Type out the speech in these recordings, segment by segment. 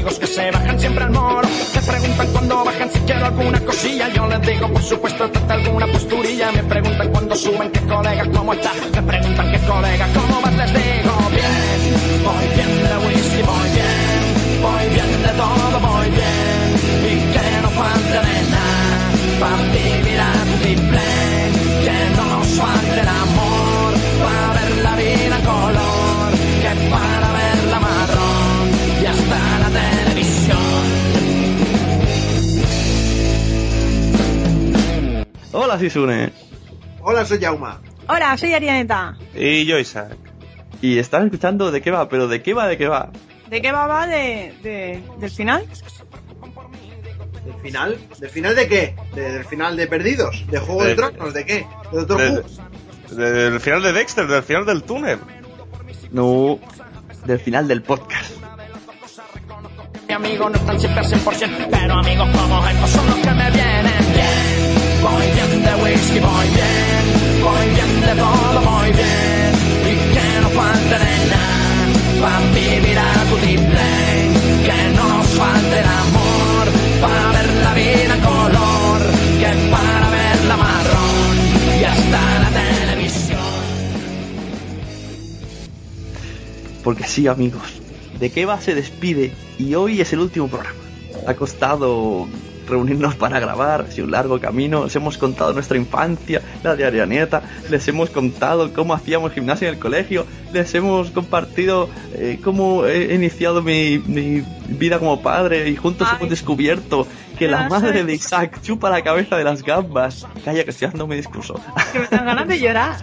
amigos que se bajan siempre al moro. Me preguntan cuando bajan si quiero alguna cosilla. Yo les digo, por supuesto, trata alguna posturilla. Me preguntan cuando suben, qué colega, cómo está. Me preguntan qué colega, cómo vas, les digo, bien. Voy bien de whisky, voy bien. Voy bien de todo, voy bien. Y que no falte de nada. Pa' vivir a triple. Que no nos falte el amor. Pa' ver la vida en color. Que para verla marrón. Y hasta la televisión. Hola, Sisune. Hola, soy Jauma. Hola, soy Arianeta. Y yo, Isaac. Y estás escuchando ¿De qué va? Pero ¿de qué va? ¿De qué va? ¿De qué va? ¿Del final? ¿Del final? ¿Del final de qué? ¿Del final de Perdidos? ¿De Juego de Tronos? ¿De qué? ¿De Doctor Who? Del final de Dexter, del final del túnel. No, del final del podcast. Mi amigo no están siempre al 100%, pero amigos como estos son los que me vienen bien. Voy bien de whisky, voy bien. Voy bien de todo, voy bien. Y que no falte de nada. Pa' vivir a tu triple. Que no nos falte el amor. Para ver la vida en color. Que para verla marrón. Y hasta la televisión. Porque sí, amigos, ¿De qué va? Se despide y hoy es el último programa. Ha costado reunirnos para grabar, ha sido un largo camino. Les hemos contado nuestra infancia, la de Arianeta, les hemos contado cómo hacíamos gimnasia en el colegio, les hemos compartido cómo he iniciado mi vida como padre y juntos hemos descubierto que la madre de Isaac chupa la cabeza de las gambas. Calla, que estoy dando mi discurso. Que me dan ganas de llorar.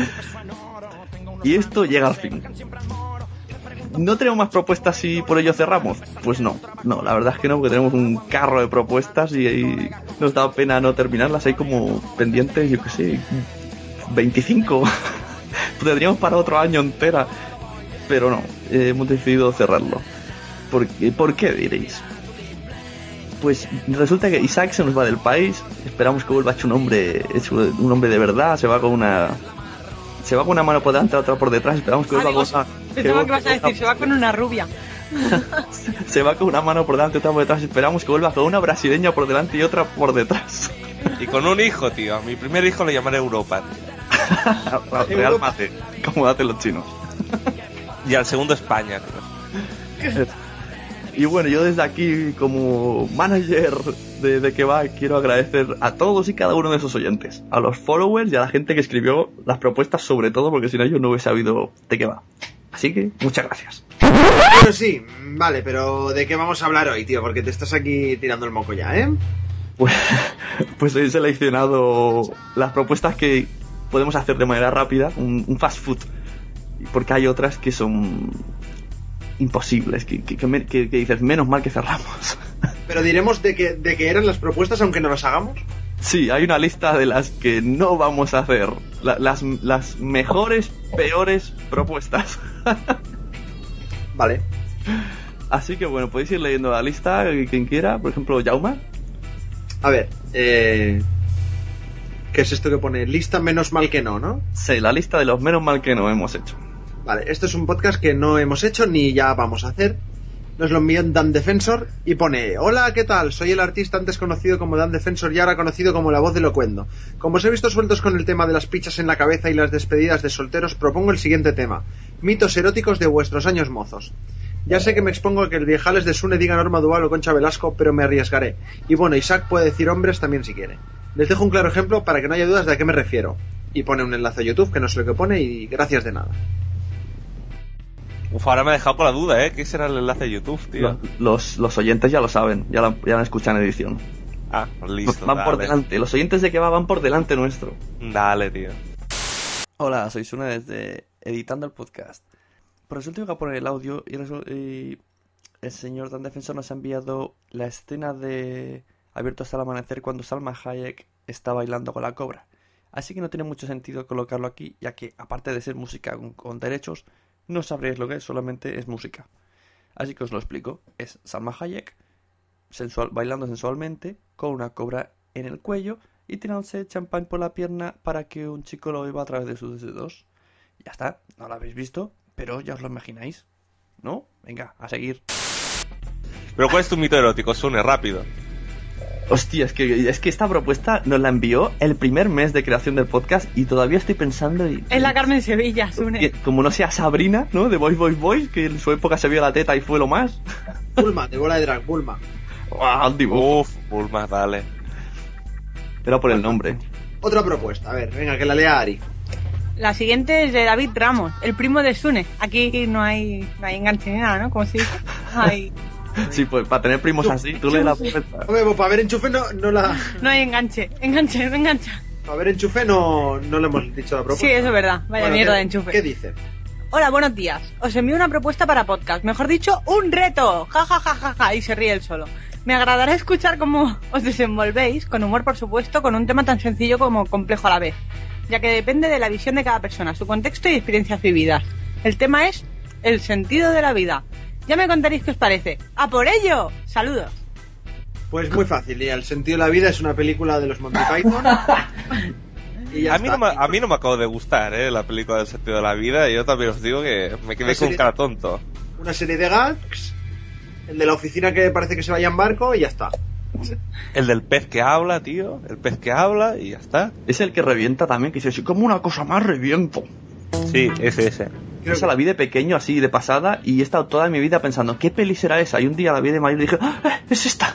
Y esto llega al fin. ¿No tenemos más propuestas y por ello cerramos? Pues no, la verdad es que no, porque tenemos un carro de propuestas y nos da pena no terminarlas. Hay como pendientes, yo qué sé, 25. Tendríamos para otro año entera, pero no, hemos decidido cerrarlo. ¿Por qué diréis? Pues resulta que Isaac se nos va del país, esperamos que vuelva hecho un hombre de verdad, se va con una mano por delante, otra por detrás, esperamos que vuelva cosa. Pensaba que vas a decir, se va con una rubia. Se va con una mano por delante, otra por detrás, esperamos que vuelva con una brasileña por delante y otra por detrás. Y con un hijo, tío. A mi primer hijo le llamaré Europa, tío. Real Mate, como hacen los chinos. Y al segundo España, tío. Y bueno, yo desde aquí, como manager de qué va, quiero agradecer a todos y cada uno de esos oyentes, a los followers y a la gente que escribió las propuestas, sobre todo, porque si no yo no hubiese sabido de qué va. Así que, muchas gracias. Bueno, sí, vale, pero ¿de qué vamos a hablar hoy, tío? Porque te estás aquí tirando el moco ya, ¿eh? Pues he seleccionado las propuestas que podemos hacer de manera rápida, un fast food, porque hay otras que son imposibles, que dices, menos mal que cerramos. Pero diremos de qué eran las propuestas aunque no las hagamos. Sí, hay una lista de las que no vamos a hacer, las mejores, peores propuestas. Vale. Así que bueno, podéis ir leyendo la lista, quien quiera. Por ejemplo, Jauma. A ver, ¿qué es esto que pone? Lista menos mal que no, ¿no? Sí, la lista de los menos mal que no hemos hecho. Vale, esto es un podcast que no hemos hecho ni ya vamos a hacer. Nos lo envió Dan Defensor y pone: hola, ¿qué tal? Soy el artista antes conocido como Dan Defensor y ahora conocido como la voz de Locuendo. Como os he visto sueltos con el tema de las pichas en la cabeza y las despedidas de solteros, propongo el siguiente tema: mitos eróticos de vuestros años mozos. Ya sé que me expongo a que el viejales de Sune diga Norma Duval o Concha Velasco, pero me arriesgaré. Y bueno, Isaac puede decir hombres también si quiere. Les dejo un claro ejemplo para que no haya dudas de a qué me refiero. Y pone un enlace a YouTube, que no sé lo que pone, y gracias de nada. Uf, ahora me he dejado con la duda, ¿eh? ¿Qué será el enlace de YouTube, tío? Los oyentes ya lo saben, ya lo escuchan en edición. Ah, listo. Van por delante, los oyentes de que van por delante nuestro. Dale, tío. Hola, soy Sune desde Editando el Podcast. Por eso tengo que poner el audio y el señor Dan Defensor nos ha enviado la escena de Abierto hasta el amanecer cuando Salma Hayek está bailando con la cobra. Así que no tiene mucho sentido colocarlo aquí, ya que aparte de ser música con derechos, no sabréis lo que es, solamente es música. Así que os lo explico. Es Salma Hayek bailando sensualmente con una cobra en el cuello y tirándose champán por la pierna para que un chico lo beba a través de sus dedos. Ya está, no lo habéis visto, pero ya os lo imagináis, ¿no? Venga, a seguir. Pero ¿cuál es tu mito erótico? Sune, rápido. Hostia, es que esta propuesta nos la envió el primer mes de creación del podcast y todavía estoy pensando... Es la Carmen Sevilla, Sune. Como no sea Sabrina, ¿no? De Boys, que en su época se vio la teta y fue lo más. Bulma, de Bola de Drag, Bulma. Uf, Bulma, dale. Era por el nombre. Otra propuesta, a ver, venga, que la lea Ari. La siguiente es de David Ramos, el primo de Sune. Aquí no hay enganche ni nada, ¿no? Como se dice. Hay... Sí, pues para tener primos así, tú lees la propuesta. Hombre, pues para ver enchufe no la... No hay enganche, no engancha. Para ver enchufe no le hemos dicho la propuesta. Sí, eso es verdad, vaya Bueno, mierda de enchufe. ¿Qué dice? Hola, buenos días. Os envío una propuesta para podcast. Mejor dicho, un reto. Ja, ja, ja, ja, ja. Y se ríe él solo. Me agradará escuchar cómo os desenvolvéis, con humor por supuesto, con un tema tan sencillo como complejo a la vez, ya que depende de la visión de cada persona, su contexto y experiencias vividas. El tema es el sentido de la vida. Ya me contaréis qué os parece. ¡A por ello! ¡Saludos! Pues muy fácil, y El sentido de la vida es una película de los Monty Python. Y ya A mí no me acabo de gustar, la película del sentido de la vida, y yo también os digo que me quedé con cara tonto. Una serie de gags, el de la oficina que parece que se vaya en barco y ya está. El del pez que habla, tío, el pez que habla y ya está. Es el que revienta también, que dice, si como una cosa más reviento. Sí, ese. Esa la vi de pequeño, así, de pasada, y he estado toda mi vida pensando, ¿qué peli será esa? Y un día la vi de mayor y dije, ¡ah, es esta!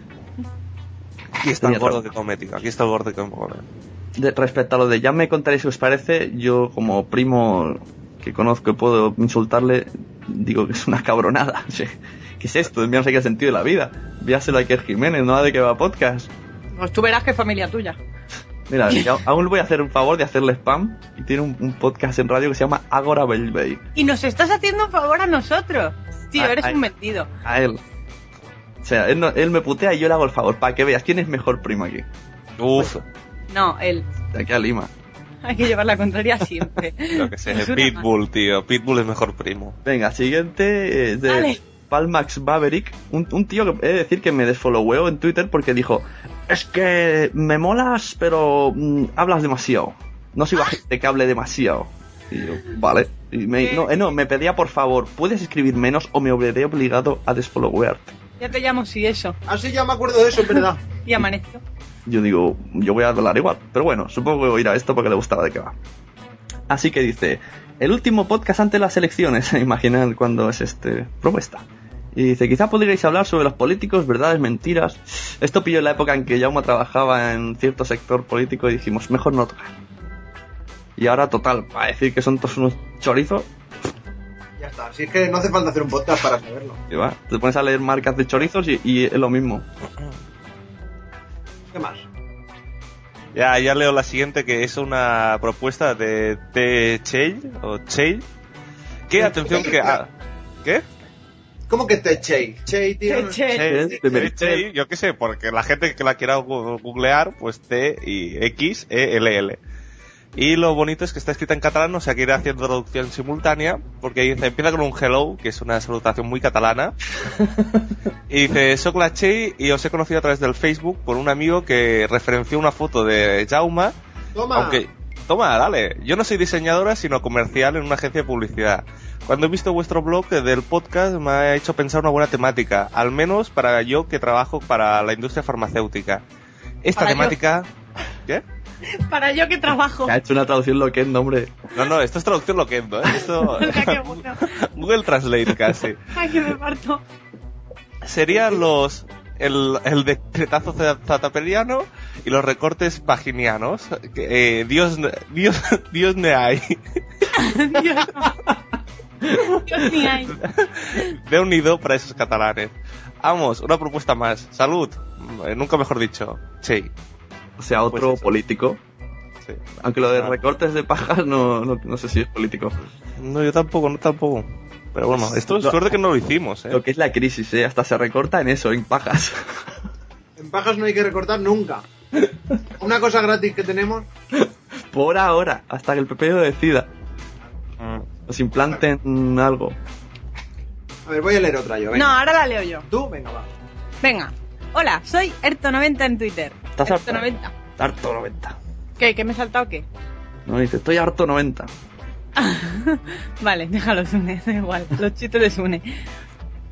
Aquí está el gordo de comética, aquí está el gordo de comética. Respecto a lo de ya me contaréis si os parece, yo como primo que conozco y puedo insultarle, digo que es una cabronada. ¿Qué es esto? No sé qué sentido de la vida. Víaselo a Iker Jiménez, no de que va podcast. Pues tú verás que es familia tuya. Mira, aún le voy a hacer un favor de hacerle spam. Y tiene un podcast en radio que se llama Agora Belbey. Y nos estás haciendo un favor a nosotros. Tío, eres un mentido. A él. O sea, él me putea y yo le hago el favor, para que veas quién es mejor primo aquí. Uf. No, él. De aquí a Lima. Hay que llevar la contraria siempre. Lo que sé, Pitbull, tío. Pitbull es mejor primo. Venga, siguiente de Dale. Palmax Maverick. Un tío que he de decir que me desfolloweo en Twitter porque dijo, es que me molas, pero hablas demasiado. No soy gente que hable demasiado. Y yo, vale. Y me pedía, por favor, ¿puedes escribir menos o me veré obligado a desfollowarte? Ya te llamo si eso. Así ya me acuerdo de eso, es verdad. Y amaneció. Yo digo, yo voy a hablar igual, pero bueno, supongo que voy a ir a esto porque le gustaba de qué va. Así que dice, el último podcast antes de las elecciones, imaginad cuándo es propuesta. Y dice, quizá podríais hablar sobre los políticos, verdades, mentiras. Esto pilló en la época en que Jaume trabajaba en cierto sector político y dijimos, mejor no tocar. Y ahora, total, para decir que son todos unos chorizos. Ya está, si es que no hace falta hacer un podcast para saberlo. Y va, te pones a leer marcas de chorizos y es lo mismo. ¿Qué más? Ya leo la siguiente, que es una propuesta de T-Chail, o Chail. Que, atención, que... ¿Qué? ¿Cómo que T-Chail? Chail, tío. Chail, yo qué sé, porque la gente que la quiera googlear, pues T y X, E, L, L. Y lo bonito es que está escrita en catalán, o sea que iré haciendo traducción simultánea, porque dice, empieza con un hello, que es una salutación muy catalana, y dice, soc la Txell y os he conocido a través del Facebook por un amigo que referenció una foto de Jaume. Toma. Toma, dale. Yo no soy diseñadora, sino comercial en una agencia de publicidad. Cuando he visto vuestro blog del podcast me ha hecho pensar una buena temática, al menos para yo que trabajo para la industria farmacéutica. Esta Para temática... ¿Qué? Para yo que trabajo. Ha hecho una traducción loquendo, hombre. No, esto es traducción loquendo, ¿eh? Esto... Qué bueno. Google Translate casi. Ay, que me parto. Serían los... El decretazo zataperiano y los recortes paginianos. Dios ne hay. Dios ni hay. De unido para esos catalanes. Vamos, una propuesta más. Salud. Nunca mejor dicho. Sí. O sea, otro Pues eso. político. Sí. Aunque lo de recortes de pajas no sé si es político. No, yo tampoco. Pero bueno, esto es suerte que no lo hicimos, Lo que es la crisis, hasta se recorta en eso, en pajas. En pajas no hay que recortar nunca. Una cosa gratis que tenemos. Por ahora, hasta que el PP lo decida. Nos implanten algo. A ver, voy a leer otra yo, venga. No, ahora la leo yo. ¿Tú? Venga, va. Venga. Hola, soy Erto90 en Twitter. ¿Estás harto? Erto90. Harto 90. ¿Qué? ¿Que me he saltado o qué? No, dice, estoy harto 90. Vale, déjalo, Sune, da igual. Los chistes de Sune.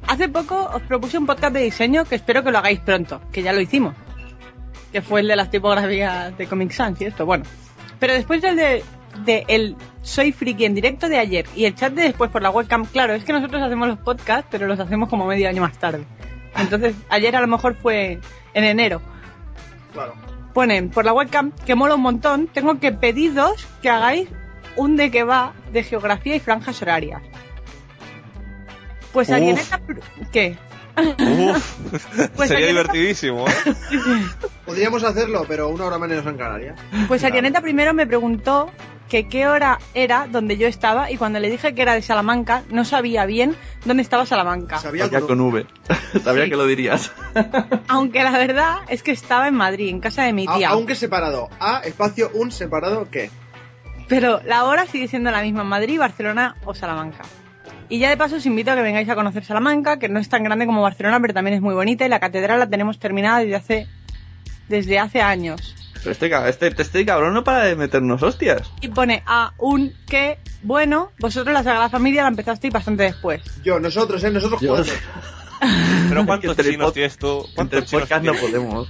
hace poco os propuse un podcast de diseño que espero que lo hagáis pronto, que ya lo hicimos. Que fue el de las tipografías de Comic Sans y esto, bueno. Pero después del de el Soy Friki en directo de ayer y el chat de después por la webcam, claro, es que nosotros hacemos los podcasts, pero los hacemos como medio año más tarde. Entonces, ayer a lo mejor fue en enero. Claro. Ponen por la webcam, que mola un montón, tengo que pediros que hagáis un de que va de geografía y franjas horarias. Pues aquí en esta... ¿Qué? Pues sería divertidísimo, ¿eh? Podríamos hacerlo, pero 1 hora menos en Canarias. Pues Arianeta primero me preguntó que qué hora era donde yo estaba y cuando le dije que era de Salamanca no sabía bien dónde estaba Salamanca. Sabía Con V. Sabía Sí. que lo dirías. Aunque la verdad es que estaba en Madrid, en casa de mi tía. Aunque separado. A, espacio, un separado, ¿qué? Pero la hora sigue siendo la misma en Madrid, Barcelona o Salamanca. Y ya de paso os invito a que vengáis a conocer Salamanca, que no es tan grande como Barcelona, pero también es muy bonita y la catedral la tenemos terminada desde hace años. Pero este cabrón no para de meternos hostias. Y pone a un que, bueno, vosotros la Sagrada Familia la empezasteis bastante después. Nosotros Yo- 4. Pero ¿cuántos Entre el chinos pod- tienes tú? Entre ¿Cuántos el chinos podcast no tienes? podemos.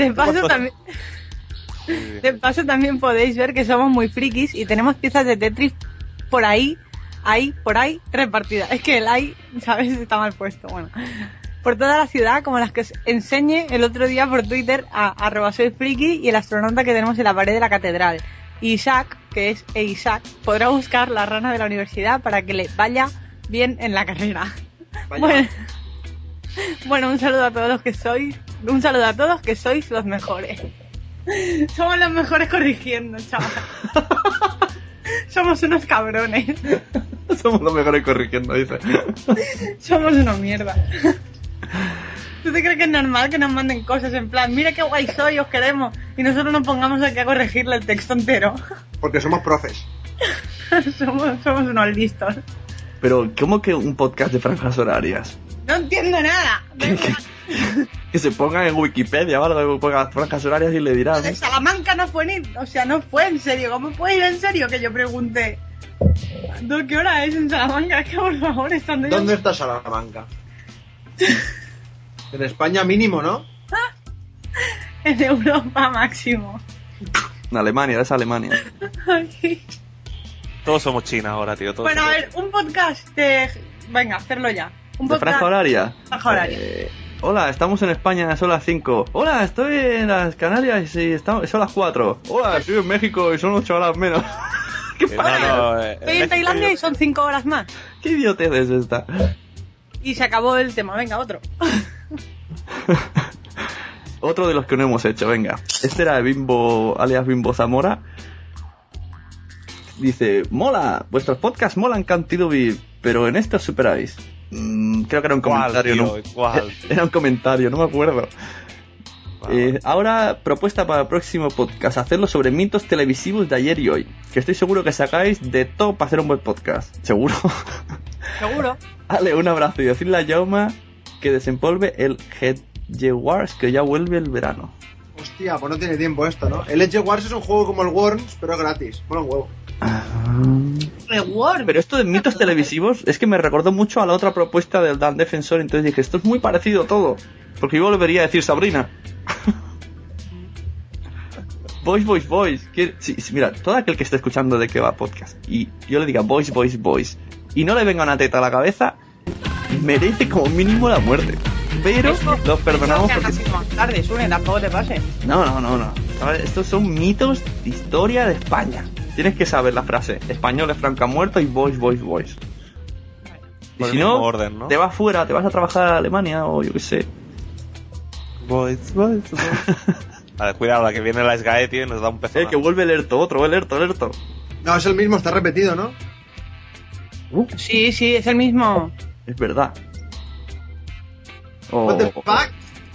De paso también podéis ver que somos muy frikis y tenemos piezas de Tetris por ahí repartidas. Es que el ahí, ¿sabes? Está mal puesto. Bueno, por toda la ciudad, como las que os enseñé el otro día por Twitter a @soyfriki y el astronauta que tenemos en la pared de la catedral. Y Isaac, que es Isaac, podrá buscar la rana de la universidad para que le vaya bien en la carrera. Bueno, un saludo a todos los que sois. Un saludo a todos que sois los mejores. Somos los mejores corrigiendo, chaval. Somos unos cabrones. Somos los mejores corrigiendo, dice. Somos una mierda. ¿Tú te crees que es normal que nos manden cosas en plan, mira qué guay soy, os queremos, y nosotros nos pongamos aquí a corregirle el texto entero? Porque somos profes. somos unos listos. Pero, ¿cómo que un podcast de franjas horarias? No entiendo nada. Que se ponga en Wikipedia o algo, que ponga franjas horarias y le dirán. De Salamanca no fue no fue en serio. ¿Cómo puede ir en serio? Que yo pregunté. ¿Qué hora es en Salamanca? Es que por favor, estando yo... ¿Dónde está Salamanca? En España mínimo, ¿no? En Europa máximo. En Alemania, es Alemania. Ay. Todos somos China ahora, tío. Todos Bueno, a somos- ver, un podcast de... Venga, hacerlo ya. Un ¿De podcast... franja horaria? Franja horaria. Hola, estamos en España, son las 5. Hola, estoy en las Canarias y son las 4. Hola, estoy en México y son 8 horas menos. ¿Qué pasa? Estoy en Tailandia y son 5 horas más. ¿Qué idiotez es esta? Y se acabó el tema. Venga, otro. Otro de los que no hemos hecho, venga. Este era de Bimbo, alias Bimbo Zamora. Dice, mola, vuestros podcasts molan Cantilubi, pero en esto os superáis. Creo que era un ¿Cuál, comentario, tío? ¿no? ¿Cuál? Era un comentario, no me acuerdo. Ahora, propuesta para el próximo podcast, hacerlo sobre mitos televisivos de ayer y hoy. Que estoy seguro que sacáis de todo para hacer un buen podcast. ¿Seguro? Seguro. Dale, un abrazo y decirle a Jauma que desempolve el Hedge Wars, que ya vuelve el verano. Hostia, pues no tiene tiempo esto, ¿no? El Edge Wars es un juego como el Worms, pero gratis. Mola un huevo. Pero esto de mitos televisivos es que me recordó mucho a la otra propuesta del Dan Defensor, entonces dije, esto es muy parecido todo. Porque yo volvería a decir Sabrina. Boys. Sí, mira, todo aquel que esté escuchando de qué va podcast y yo le diga boys, y no le venga una teta a la cabeza, merece como mínimo la muerte. Pero los perdonamos porque... más tarde, Sune, tampoco te pases. No. A ver, estos son mitos de historia de España. Tienes que saber la frase. Españoles franca muerto y boys. Y Por el si mismo no, orden, ¿no? te vas fuera, te vas a trabajar a Alemania o yo qué sé. Boys. Vale, cuidado, la que viene la SGAE, tío, y nos da un pezón. Que vuelve alerto, otro, alerto. No, es el mismo, está repetido, ¿no? Sí, es el mismo. Es verdad. What the fuck?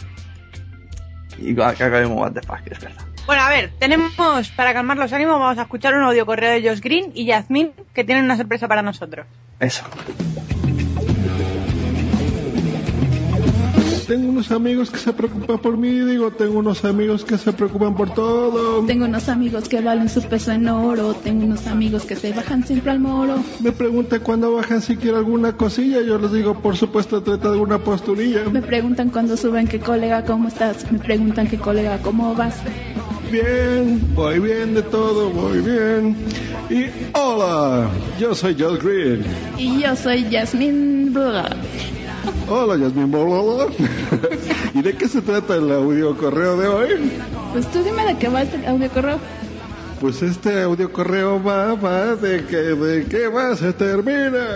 Y que acabemos what the fuck, es verdad. Bueno, a ver, tenemos, para calmar los ánimos, vamos a escuchar un audio correo de Josh Green y Yasmin, que tienen una sorpresa para nosotros. Eso. tengo unos amigos que se preocupan por mí, digo, tengo unos amigos que se preocupan por todo. Tengo unos amigos que valen su peso en oro, tengo unos amigos que se bajan siempre al moro. Me preguntan cuándo bajan si quiero alguna cosilla, yo les digo, por supuesto, trata de alguna posturilla. Me preguntan cuando suben, ¿qué colega, cómo estás? Me preguntan, ¿qué colega, cómo vas? Bien, voy bien de todo, voy bien. Y hola, yo soy Josh Green. Y yo soy Yasmin Blah. Hola, Yasmin Blah. ¿Y de qué se trata el audio correo de hoy? Pues tú dime de qué va este audio correo. Pues este audio correo va de qué va, se termina.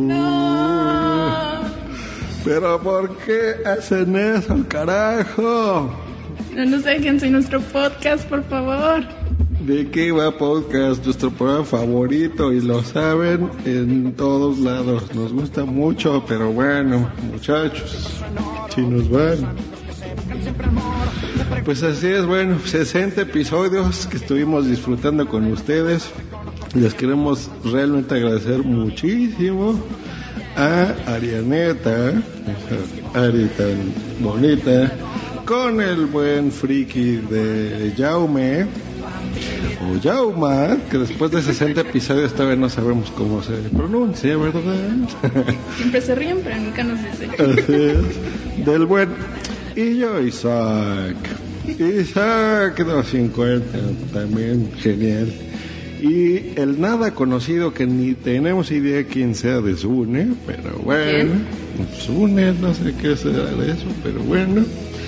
No. Pero ¿por qué hacen eso, carajo? No nos dejen sin nuestro podcast, por favor. ¿De qué va podcast? Nuestro programa favorito, y lo saben en todos lados. Nos gusta mucho, pero bueno, muchachos, si nos van. Pues así es, bueno, 60 episodios que estuvimos disfrutando con ustedes. Les queremos realmente agradecer muchísimo a Arianeta, Ari tan bonita, con el buen friki de Jaume, o Jauma, que después de 60 episodios todavía no sabemos cómo se pronuncia, ¿verdad? Siempre se ríen, pero nunca nos dicen. Así es. Del buen. Y yo, Isaac 250, también genial. Y el nada conocido, que ni tenemos idea quién sea de Sune, pero bueno. Sune, no sé qué será de eso, pero bueno.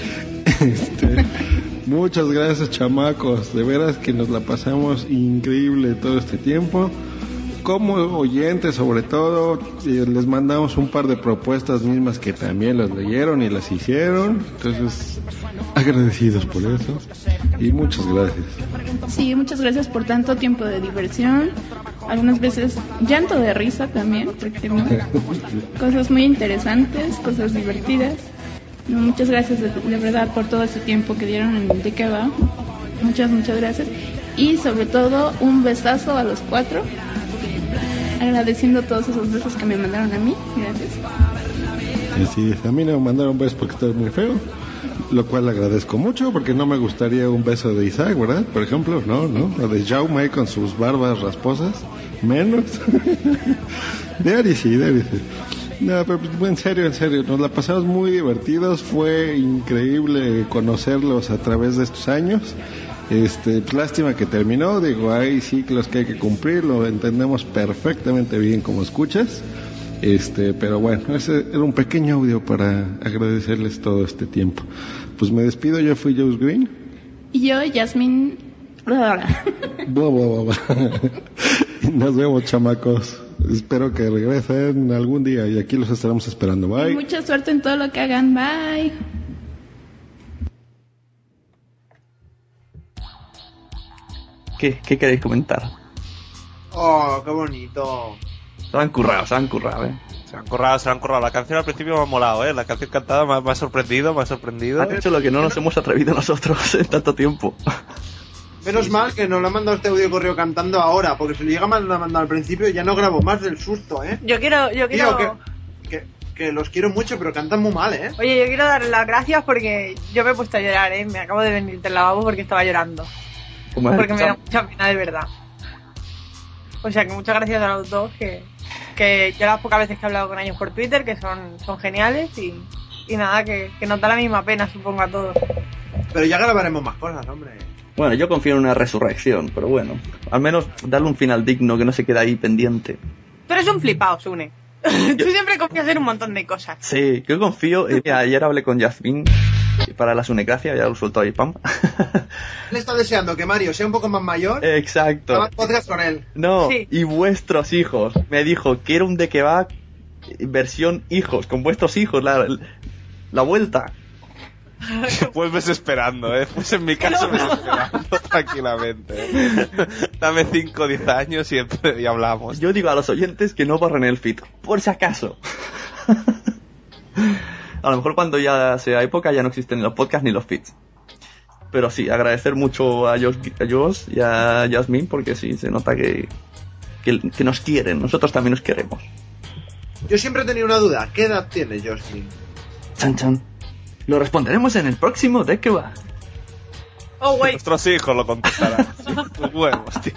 Muchas gracias, chamacos, de veras que nos la pasamos increíble todo este tiempo. Como oyentes, sobre todo, les mandamos un par de propuestas mismas que también las leyeron y las hicieron. Entonces, agradecidos por eso. Y muchas gracias. Sí, muchas gracias por tanto tiempo de diversión. Algunas veces llanto de risa también, porque no, cosas muy interesantes, cosas divertidas. Muchas gracias de verdad por todo ese tiempo que dieron en De Qué Va. Muchas gracias. Y sobre todo, un besazo a los 4. Agradeciendo todos esos besos que me mandaron a mí. Gracias. Así es, a mí no me mandaron besos porque estoy muy feo, lo cual agradezco mucho, porque no me gustaría un beso de Isaac, ¿verdad? Por ejemplo, no, o de Jaume con sus barbas rasposas, menos. De Ari sí. No, pero en serio, nos la pasamos muy divertidos, fue increíble conocerlos a través de estos años. Pues lástima que terminó, digo, hay ciclos que hay que cumplir, lo entendemos perfectamente bien como escuchas. Pero bueno, ese era un pequeño audio para agradecerles todo este tiempo. Pues me despido, yo fui Josh Green. Y yo, Yasmin. Nos vemos, chamacos. Espero que regresen algún día y aquí los estaremos esperando. Bye. Mucha suerte en todo lo que hagan. Bye. ¿Qué queréis comentar? Oh, qué bonito. Se han currado, Se han currado. La canción al principio me ha molado, La canción cantada me ha sorprendido. Han hecho lo que no nos hemos atrevido nosotros en tanto tiempo. Menos mal que nos lo ha mandado este audio correo cantando ahora, porque si lo llega a mandar al principio ya no grabo más del susto, Yo quiero... Tío, que los quiero mucho, pero cantan muy mal, Oye, yo quiero darle las gracias porque yo me he puesto a llorar, Me acabo de venir del lavabo porque estaba llorando. Porque me da mucha pena, de verdad. O sea, que muchas gracias a los dos, que yo las pocas veces que he hablado con ellos por Twitter, que son geniales, y nada, que nos da la misma pena, supongo, a todos. Pero ya grabaremos más cosas, hombre. Bueno, yo confío en una resurrección, pero bueno, al menos darle un final digno, que no se quede ahí pendiente. Tú eres un flipado, Sune. Tú siempre confías en un montón de cosas. Sí, yo confío. Ayer hablé con Yasmin para la Sunecracia, ya lo suelto ahí, pam. Le está deseando que Mario sea un poco más mayor. Exacto. Haga podcast con él. No, sí. Y vuestros hijos. Me dijo, quiero un De Qué Va versión hijos, con vuestros hijos, la vuelta. Vuelves esperando, Pues en mi caso me esperando tranquilamente. Dame 5 o 10 años y hablamos. Yo digo a los oyentes que no borren el feed, por si acaso. A lo mejor cuando ya sea época ya no existen ni los podcasts ni los feeds. Pero sí, agradecer mucho a Josh y a Yasmin, porque sí, se nota que nos quieren, nosotros también nos queremos. Yo siempre he tenido una duda, ¿qué edad tiene Josh Green? Chan chan. Lo responderemos en el próximo ¿De qué va? Oh, wait. Nuestros hijos lo contestarán. Tus huevos, tío.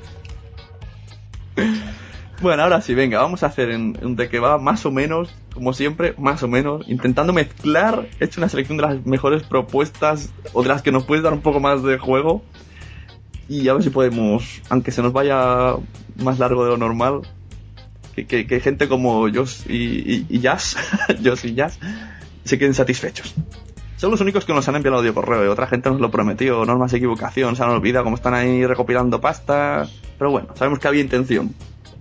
Bueno, ahora sí, venga, vamos a hacer un ¿De qué va? Más o menos, como siempre, más o menos, intentando mezclar. He hecho una selección de las mejores propuestas o de las que nos puedes dar un poco más de juego. Y a ver si podemos, aunque se nos vaya más largo de lo normal, que gente como Josh y Jazz, Josh y Jazz, se queden satisfechos. Son los únicos que nos han enviado audio correo y otra gente nos lo prometió, no es más equivocación, se han olvidado cómo están ahí recopilando pasta, pero bueno, sabemos que había intención.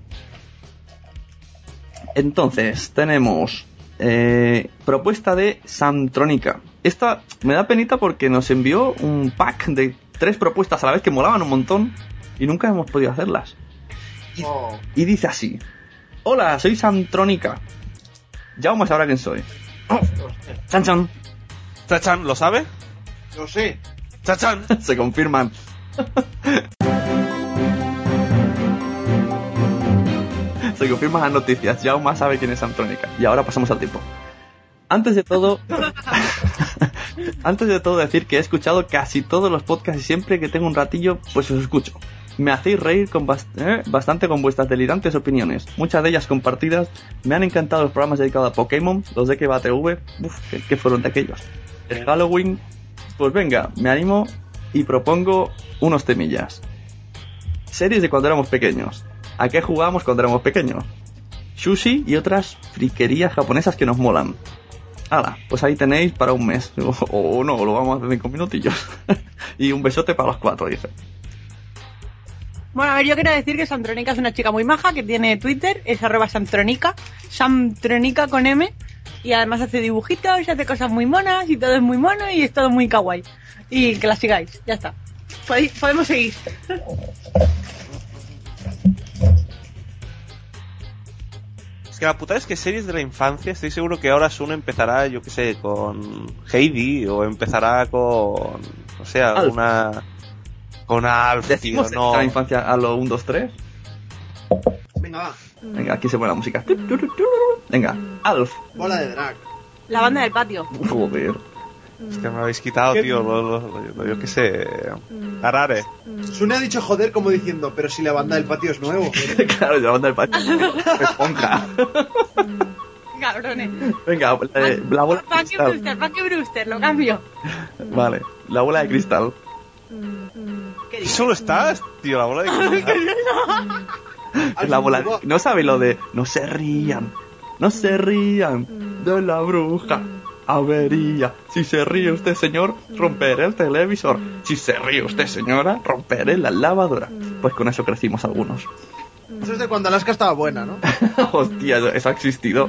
Entonces, tenemos propuesta de Samtronica. Esta me da penita porque nos envió un pack de 3 propuestas a la vez que molaban un montón y nunca hemos podido hacerlas. Y dice así: hola, soy Samtronica. Jaume sabrá quién soy. Chan chan. Chachan, ¿lo sabe? Lo sé. Chachan. Se confirman. Se confirman las noticias. Jaume sabe quién es Samtronica. Y ahora pasamos al tiempo. Antes de todo decir que he escuchado casi todos los podcasts y siempre que tengo un ratillo, pues os escucho. Me hacéis reír con bastante con vuestras delirantes opiniones, muchas de ellas compartidas. Me han encantado los programas dedicados a Pokémon, los de que va TV. ¿Qué fueron de aquellos? El Halloween. Pues venga, me animo y propongo unos temillas. Series de cuando éramos pequeños. ¿A qué jugábamos cuando éramos pequeños? Sushi y otras friquerías japonesas que nos molan. Hala, pues ahí tenéis para un mes. O no, lo vamos a hacer en 5 minutillos. Y un besote para los 4, dice. Bueno, a ver, yo quiero decir que Samtronica es una chica muy maja que tiene Twitter, es @Samtronica, Samtronica con M, y además hace dibujitos y hace cosas muy monas y todo es muy mono y es todo muy kawaii. Y que la sigáis, ya está. Podemos seguir. Es que la putada es que series de la infancia, estoy seguro que ahora Sun empezará, yo qué sé, con Heidi o empezará con, no sé, alguna... Con Alf, tío, no. La infancia a lo 1, 2, 3. Venga, va. Venga, aquí se pone la música. Venga, Alf. Bola de drag. La banda del patio. Joder. Es que me habéis quitado, tío, yo qué sé. Arare. Sune ha dicho joder como diciendo, pero si la banda del patio es nuevo. Claro, la banda del patio. Esponja. Cabrones. Venga, la bola de cristal. Funky Brewster, lo cambio. Vale, la bola de cristal. ¿Y solo estás, tío, la bola de cristal? La bola de... No sabe lo de... No se rían de la bruja. Avería. Si se ríe usted, señor, romperé el televisor. Si se ríe usted, señora, romperé la lavadora. Pues con eso crecimos algunos. Eso es de cuando Alaska estaba buena, ¿no? Hostia, eso ha existido.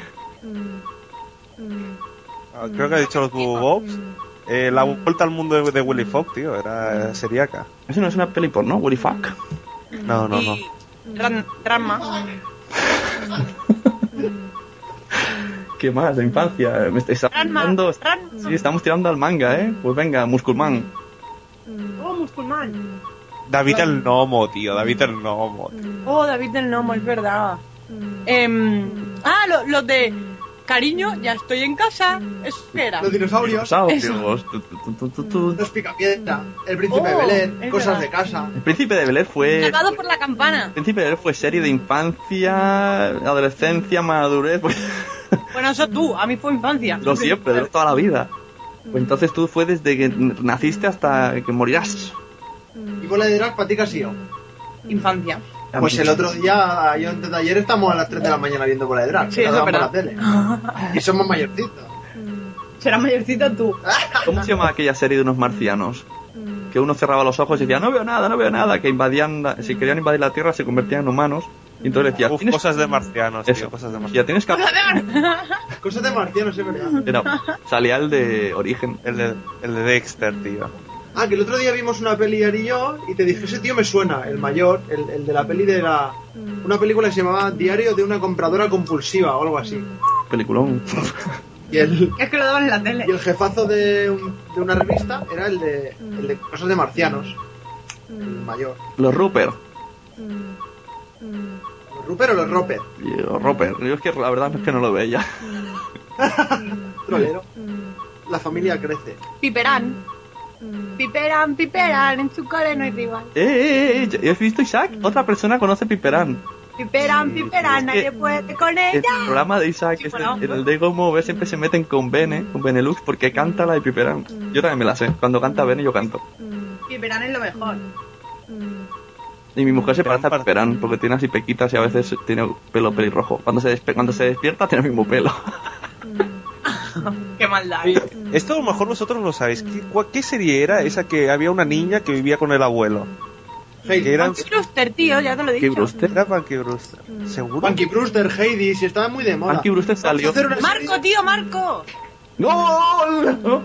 Creo que ha dicho los Bobs. La vuelta al mundo de Willy Fogg, tío, era seriaca. Eso no es una peli porno, Willy Fuck. No. Ranma. ¿Qué más? De infancia. Sí, estamos tirando al manga, ¿eh? Pues venga, Musculman. Oh, Musculman. David el Gnomo, tío, David el Gnomo. Oh, David el Gnomo, es verdad. Los de... Cariño, ya estoy en casa. ¿Eso qué era? Los dinosaurios. Los picapiedra. El príncipe de Bel-Air. Cosas de casa. El príncipe de Bel-Air fue... Salvado por la campana. El príncipe de Bel-Air fue serie de infancia, adolescencia, madurez... Pues... Bueno, eso tú, a mí fue infancia. Lo siempre, de toda la vida. Pues entonces tú fue desde que naciste hasta que morirás. ¿Y bola de drag para ti qué ha sido? Infancia. Pues el otro día, yo antes de ayer estamos a las 3 de la mañana viendo bola de drag. Sí, eso es verdad. La tele. Y somos mayorcitos. Serás mayorcito tú. ¿Cómo se llama aquella serie de unos marcianos? Que uno cerraba los ojos y decía, no veo nada, que invadían, si querían invadir la Tierra se convertían en humanos. Y entonces decía, cosas de marcianos, tío, cosas de marcianos. Ya tienes que... Cosas de marcianos, es verdad. Salía el de Origen. El de Dexter, tío. Ah, que el otro día vimos una peli Ari y yo y te dije, ese tío me suena, el mayor, el de la peli de la... Una película que se llamaba Diario de una compradora compulsiva o algo así. Peliculón. Y el... Es que lo daban en la tele. Y el jefazo de una revista era el de cosas de marcianos. El mayor. Los Rupert. ¿Los Rupert o los Roper? Los Roper. Yo es que la verdad es que no lo veía. Trolero. la familia crece. Piperán. Piperán, en su cole no hay rival. ¿Has visto, Isaac? Otra persona conoce Piperán. Piperán, nadie puede con ella. El programa de Isaac, Sí, bueno. en el de Go Move, siempre se meten con Benelux, porque canta la de Piperán. Yo también me la sé. Cuando canta Bene, yo canto. Piperán es lo mejor. Y mi mujer se parece a Piperán, porque tiene así pequitas y a veces tiene pelo pelirrojo. Cuando se despierta, tiene el mismo pelo. Qué maldad. Esto a lo mejor vosotros lo sabéis. ¿Qué serie era esa que había una niña que vivía con el abuelo? Que eran... Punky Brewster, tío, ya te lo he Punky dicho. Brewster. Era Punky Brewster. ¿Seguro? Punky Brewster, Heidi, si estaba muy de moda. Punky Brewster salió. Vamos a hacer una Marco, serie- tío, Marco. ¡Gol!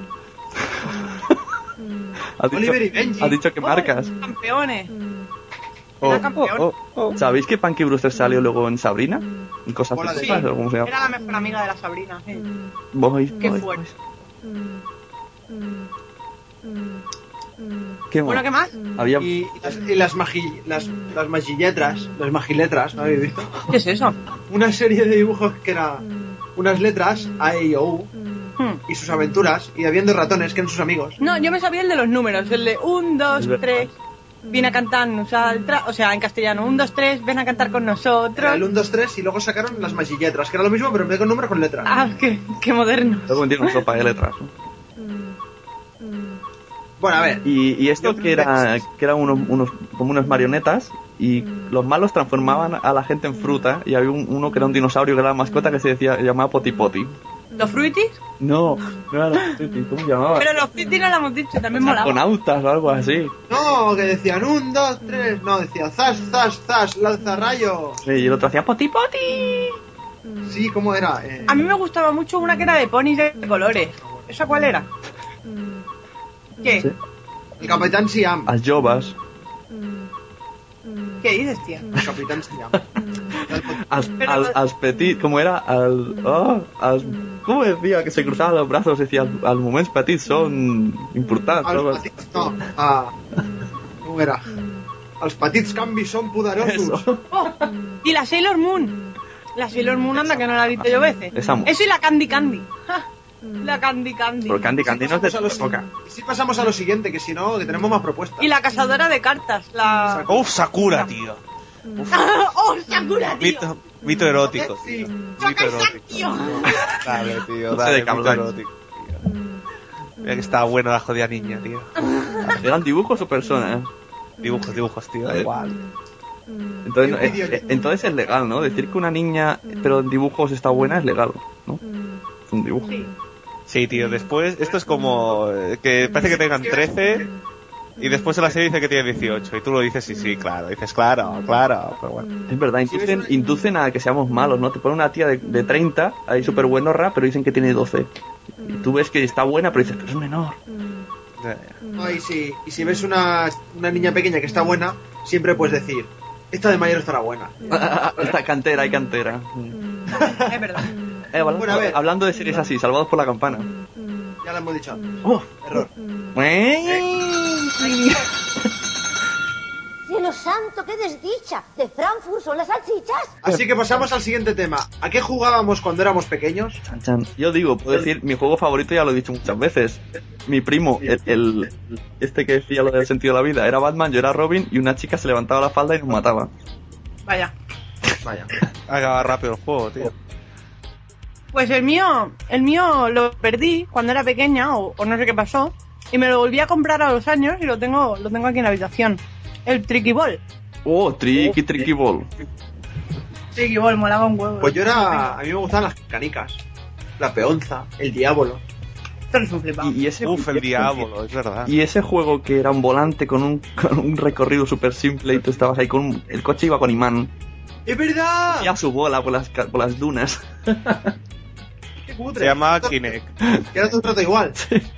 Oliver y Benji. Has dicho que marcas. Campeones. Oh, Era campeón. ¿Sabéis que Punky Brewster salió luego en Sabrina? En cosas Hola, de sí. esas, o cómo se llama. Era la mejor amiga de la Sabrina. Sí. Qué Voy. fuerte. Qué Bueno, ¿qué más? Había... Y las magilletras, las magiletras, ¿no habéis visto? ¿Qué es eso? Una serie de dibujos que era unas letras, A, E, I, O, y sus aventuras, y habían 2 ratones que eran sus amigos. No, yo me sabía el de los números, el de 1, 2, Es verdad. 3. Viene a cantar nosaltres, o sea, en castellano, 1, 2, 3, ven a cantar con Era nosotros. el 1, 2, 3 y luego sacaron las magilletras, que era lo mismo pero en vez de con números con letras. Ah, qué moderno. Luego tiene una sopa de letras, ¿no? Bueno, a ver. Y esto que era unos como unas marionetas, y los malos transformaban a la gente en fruta, y había uno que era un dinosaurio que era la mascota que se llamaba Poti Poti. ¿Los fruitis? No era los Fruitis, ¿cómo se llamaba? Pero los fruitis no lo hemos dicho, también molaba. Arconautas o algo así. No, que decían 1, 2, 3. No, decía zas, zas, zas, lanza rayos. Sí, y el otro hacía Poti Poti. Sí, ¿cómo era? A mí me gustaba mucho una que era de ponis de colores. ¿Esa cuál era? ¿Qué? Sí. El Capitán Siam. As Jovas. ¿Qué dices, tío? El Capitán Siam. As Petit, ¿cómo era? ¿Cómo decía? Que se cruzaban los brazos, decía, als moments petits son importantes. algo así. No, ¿cómo era? Els petits canvis són poderosos. Eso. Oh, y la Sailor Moon. La Sailor Moon, anda, que no la he visto yo veces. Esa mo- Eso y la Candy Candy. Ja, la Candy Candy. Pero Candy Candy no es de pasamos a tu época. Y si pasamos a lo siguiente, que si no, que tenemos más propuestas. Y la cazadora de cartas. La... Uf, Sakura, tío. ¡Oh, Sakura, tío! Mito erótico, Sí. tío. Mito erótico. Tío. Dale, tío, No sé dale, de qué mito habláis. erótico, tío. Mira que estaba buena la jodida niña, tío. ¿Eran dibujos o personas? Dibujos, tío, da Vale. igual. Entonces, entonces es legal, ¿no? Decir que una niña, pero en dibujos está buena, es legal, ¿no? Es un dibujo. Sí, tío, después, esto es como que parece que tengan 13 y después en la serie dice que tiene 18 y tú lo dices y sí, claro, dices claro, pero bueno. Es verdad, inducen a que seamos malos, ¿no? Te ponen una tía de 30, ahí súper buenorra, pero dicen que tiene 12. Y tú ves que está buena, pero dices, pero es menor. No, y si ves una niña pequeña que está buena, siempre puedes decir, esta de mayor estará buena. Está cantera, hay cantera. Es verdad. Bueno, a ver. Hablando de series así, Salvados por la Campana. Ya lo hemos dicho antes. ¡Oh! Error. Cielo santo, qué desdicha. ¿De Frankfurt son las salchichas? Así que pasamos al siguiente tema. ¿A qué jugábamos cuando éramos pequeños? Chan, chan. Yo digo, puedo decir, mi juego favorito ya lo he dicho muchas veces. Mi primo, este que decía lo del sentido de la vida, era Batman, yo era Robin, y una chica se levantaba la falda y nos mataba. Vaya. Vaya. Acaba rápido el juego, tío. Pues el mío lo perdí cuando era pequeña o no sé qué pasó y me lo volví a comprar a los años y lo tengo aquí en la habitación. El Tricky Ball. Oh, Tricky Ball. Tricky Ball molaba un huevo. Pues a mí me gustaban las canicas. La peonza, el diablo. Esto es un flipado. Y ese, Uf, el diablo, es verdad. y ese juego que era un volante con un recorrido súper simple y tú estabas ahí con el coche iba con imán. ¡Es verdad! Y a su bola por las dunas. ¡Qué cutre! Se llama Kinect. Que era todo un trato igual.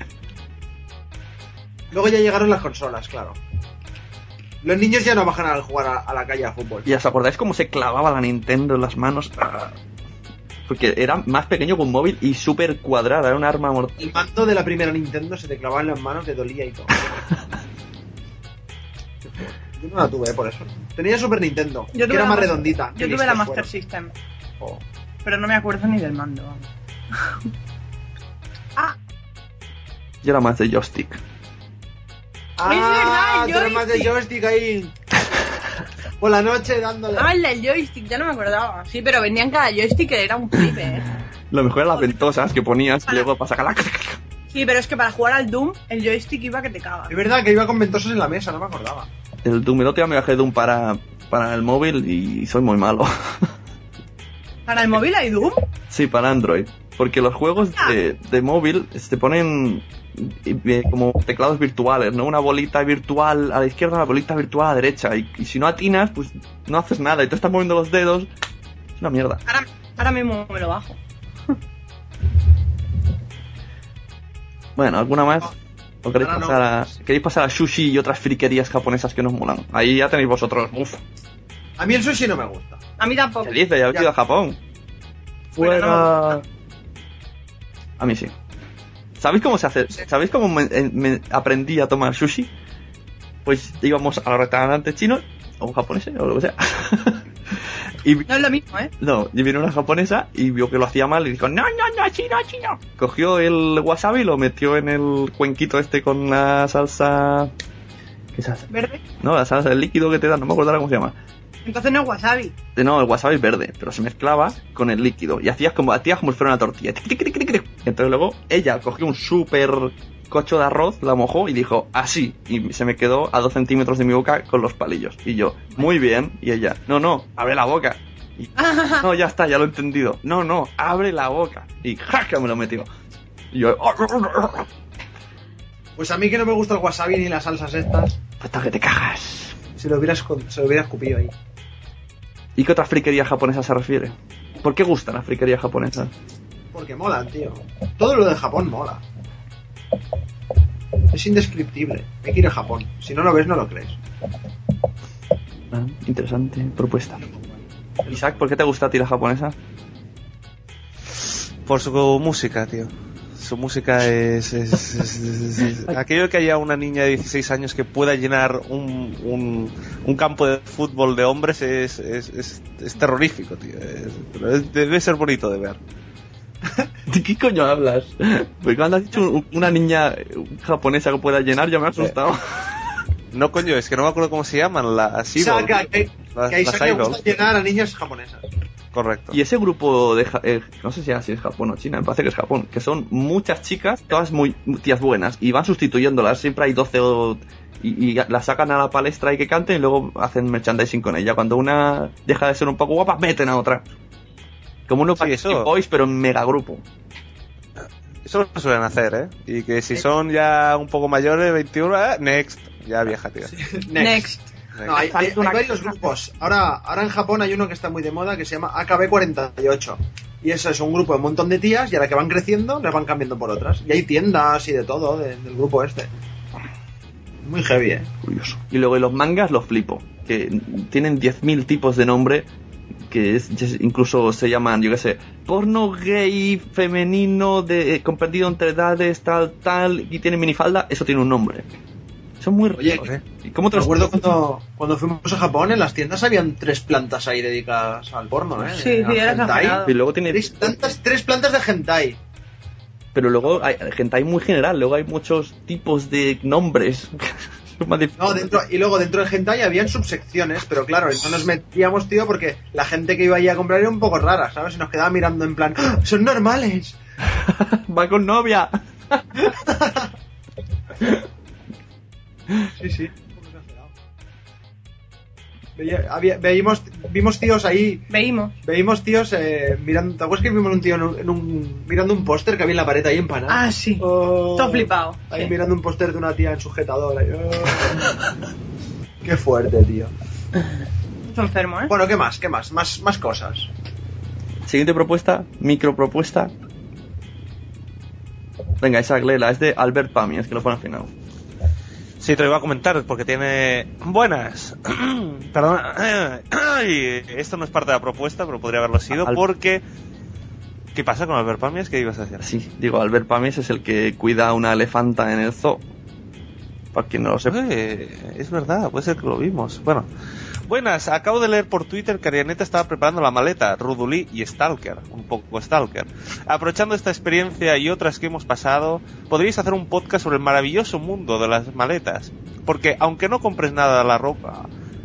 Luego ya llegaron las consolas, claro. Los niños ya no bajan a jugar a la calle a fútbol. ¿Y os acordáis cómo se clavaba la Nintendo en las manos? Porque era más pequeño que un móvil y súper cuadrada, era un arma mortal. El mando de la primera Nintendo se te clavaba en las manos, te dolía y todo. Yo no la tuve, por eso. Tenía Super Nintendo, que era más redondita. Yo Qué tuve la listos Master fueron. System, Oh. pero no me acuerdo ni del mando. Vamos. Yo era más de joystick. Ah, el tú eres más de joystick ahí. Por la noche dándole. Ah, el del joystick, ya no me acordaba. Sí, pero vendían cada joystick que era un flipe, ¿eh? Lo mejor eran las ventosas que ponías y luego para sacarla. Sí, pero es que para jugar al Doom, el joystick iba que te cagas. Es verdad que iba con ventosos en la mesa, no me acordaba. El Doom, el otro día me bajé Doom para el móvil y soy muy malo. ¿Para el móvil hay Doom? Sí, para Android. Porque los juegos de móvil te ponen como teclados virtuales, ¿no? Una bolita virtual a la izquierda, una bolita virtual a la derecha. Y si no atinas, pues no haces nada. Y tú estás moviendo los dedos. Es una mierda. Ahora mismo me lo bajo. Bueno, ¿alguna más? ¿O queréis Ahora no. queréis pasar a sushi y otras friquerías japonesas que nos molan? Ahí ya tenéis vosotros. Uf. A mí el sushi no me gusta. A mí tampoco. ¿Qué dices? Ya habéis ido a Japón. Fuera. A mí sí. ¿Sabéis cómo se hace? ¿Sabéis cómo me aprendí a tomar sushi? Pues íbamos a los restaurantes chinos, o japoneses, o lo que sea. Y No es lo mismo, ¿eh? no, y vino una japonesa y vio que lo hacía mal y dijo, no, chino. Cogió el wasabi y lo metió en el cuenquito este con la salsa... ¿Qué salsa? ¿Verde? No, la salsa del líquido que te dan, no me acuerdo ahora cómo se llama. Entonces no es wasabi. No, el wasabi es verde, pero se mezclaba con el líquido y hacías como si fuera una tortilla. Entonces luego ella cogió un súper cocho de arroz, la mojó y dijo, así. Y se me quedó a 2 centímetros de mi boca con los palillos. Y yo, muy bien. Y ella, no, abre la boca. Y, no, ya está, ya lo he entendido. No, abre la boca. Y ¡jaca! Me lo metió. Y yo, Pues a mí que no me gusta el wasabi ni las salsas estas. hasta que te cagas. Se lo hubiera escupido ahí. ¿Y qué otra friquería japonesa se refiere? ¿Por qué gustan las friquerías japonesas? Porque molan, tío. Todo lo de Japón mola. Es indescriptible. Hay que ir a Japón. Si no lo ves, no lo crees. Ah, interesante propuesta. Isaac, ¿por qué te gusta a ti la japonesa? Por su música, tío. Su música es aquello de que haya una niña de 16 años que pueda llenar un campo de fútbol de hombres es terrorífico, tío. Debe ser bonito de ver. ¿De qué coño hablas? Porque cuando has dicho una niña japonesa que pueda llenar, yo me he asustado. No, coño, es que no me acuerdo cómo se llaman, las idol. Que a Isaac le idol. gusta llenar a niñas japonesas. Correcto. Y ese grupo de no sé si es Japón o China, me parece que es Japón, que son muchas chicas, todas muy tías buenas, y van sustituyéndolas, siempre hay 12 y las sacan a la palestra y que canten y luego hacen merchandising con ella. Cuando una deja de ser un poco guapa, meten a otra. Como unos Backstreet Boys, pero en megagrupo. Eso lo suelen hacer, ¿eh? Y que si son ya un poco mayores, 21, next. Ya vieja, tío. Next. No, hay varios grupos. Ahora en Japón hay uno que está muy de moda que se llama AKB48. Y eso es un grupo de un montón de tías y a la que van creciendo les van cambiando por otras. Y hay tiendas y de todo del grupo este. Muy heavy, Curioso. Y luego los mangas los flipo. Que tienen 10.000 tipos de nombre. Que incluso se llaman, yo qué sé, porno gay femenino comprendido entre edades, tal, y tiene minifalda. Eso tiene un nombre. Son muy raros, ¿eh? ¿Y cómo te los recuerdo cuando fuimos a Japón, en las tiendas habían 3 plantas ahí dedicadas al porno, ¿eh? Sí, era exagerado. Y luego tiene 3 plantas de hentai. Pero luego hay hentai muy general, luego hay muchos tipos de nombres. No, luego dentro del hentai habían subsecciones, pero claro, no nos metíamos, tío, porque la gente que iba ahí a comprar era un poco rara, ¿sabes? Y nos quedaba mirando en plan, ¡ah, son normales! ¡Va con novia! Sí. Vimos tíos ahí. Veímos tíos mirando. ¿Te acuerdas que vimos un tío mirando un póster que había en la pared ahí empanado? Ah, sí. Todo flipado. Ahí sí. mirando un póster de una tía en sujetador. Qué fuerte, tío. Es enfermo, ¿eh? Bueno, ¿qué más? Más cosas. Siguiente propuesta, micropropuesta. Venga, Isaac, léela. Es de Albert Pamias, que lo pone al final. Sí, te lo iba a comentar porque tiene buenas. Perdona. Esto no es parte de la propuesta, pero podría haberlo sido porque... ¿Qué pasa con Albert Pamias? ¿Qué ibas a decir? Sí, digo, Albert Pamias es el que cuida a una elefanta en el zoo. para quien no lo sepa. Es verdad, puede ser que lo vimos. Bueno, buenas, acabo de leer por Twitter que Arianeta estaba preparando la maleta, Rudulí y Stalker, un poco Stalker. Aprovechando esta experiencia y otras que hemos pasado, podríais hacer un podcast sobre el maravilloso mundo de las maletas. Porque aunque no compres nada la ropa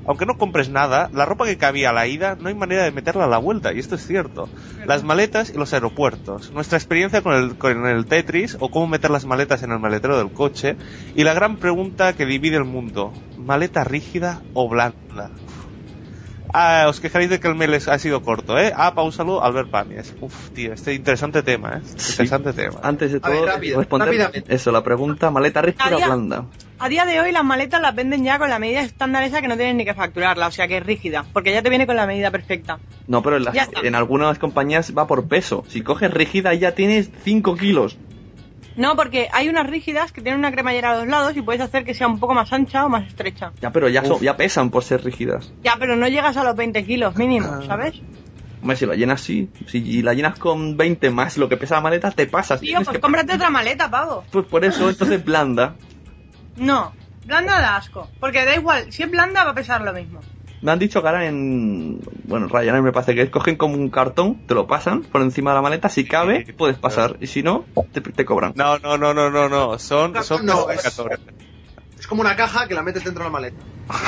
que cabía a la ida, no hay manera de meterla a la vuelta, y esto es cierto. Las maletas y los aeropuertos, nuestra experiencia con el Tetris, o cómo meter las maletas en el maletero del coche, y la gran pregunta que divide el mundo, ¿maleta rígida o blanda? Os quejaréis de que el mail ha sido corto, ¿eh? Paúsalo, Albert Pamies. Uf, tío, interesante tema, ¿eh? Interesante tema. Antes de todo, responder eso, la pregunta, ¿maleta rígida o blanda? A día de hoy las maletas las venden ya con la medida estándar esa que no tienen ni que facturarla, o sea que es rígida, porque ya te viene con la medida perfecta. No, pero en algunas compañías va por peso. Si coges rígida ya tienes 5 kilos. No, porque hay unas rígidas que tienen una cremallera a los lados y puedes hacer que sea un poco más ancha o más estrecha. Ya, pero ya pesan por ser rígidas. Ya, pero no llegas a los 20 kilos mínimo, ¿sabes? Hombre, si la llenas si la llenas con 20 más lo que pesa la maleta, te pasas. Tío, pues cómprate otra maleta, pavo. Pues por eso, entonces blanda. No, blanda da asco, porque da igual, si es blanda va a pesar lo mismo. Me han dicho que ahora Ryanair me parece que escogen como un cartón, te lo pasan por encima de la maleta, si cabe, puedes pasar, y si no, te cobran. No, son clasificatorias. Es como una caja que la metes dentro de la maleta.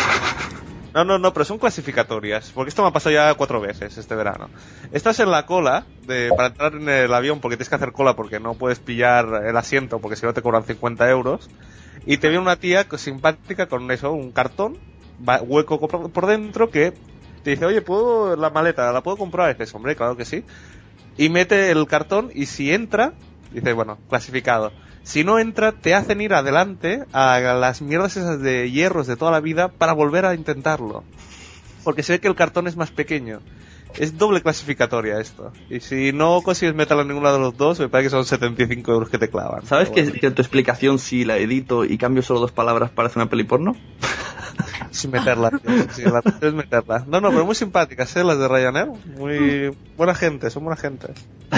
No, pero son clasificatorias, porque esto me ha pasado ya 4 veces este verano. Estás en la cola para entrar en el avión, porque tienes que hacer cola porque no puedes pillar el asiento, porque si no te cobran 50 euros, y te viene una tía simpática con eso, un cartón, hueco por dentro, que te dice, oye, la maleta la puedo comprar? Y dices, hombre, claro que sí. Y mete el cartón, y si entra, dice, bueno, clasificado. Si no entra, te hacen ir adelante a las mierdas esas de hierros de toda la vida para volver a intentarlo. Porque se ve que el cartón es más pequeño. Es doble clasificatoria esto. Y si no consigues meterlo en ninguno de los dos, me parece que son 75 euros que te clavan. ¿Sabes que tu explicación, si la edito y cambio solo 2 palabras, parece una peli porno? Sin meterla, tío. Sí, la es meterla. No, pero muy simpáticas, ¿eh? Las de Ryanair. Muy buena gente, son buena gente.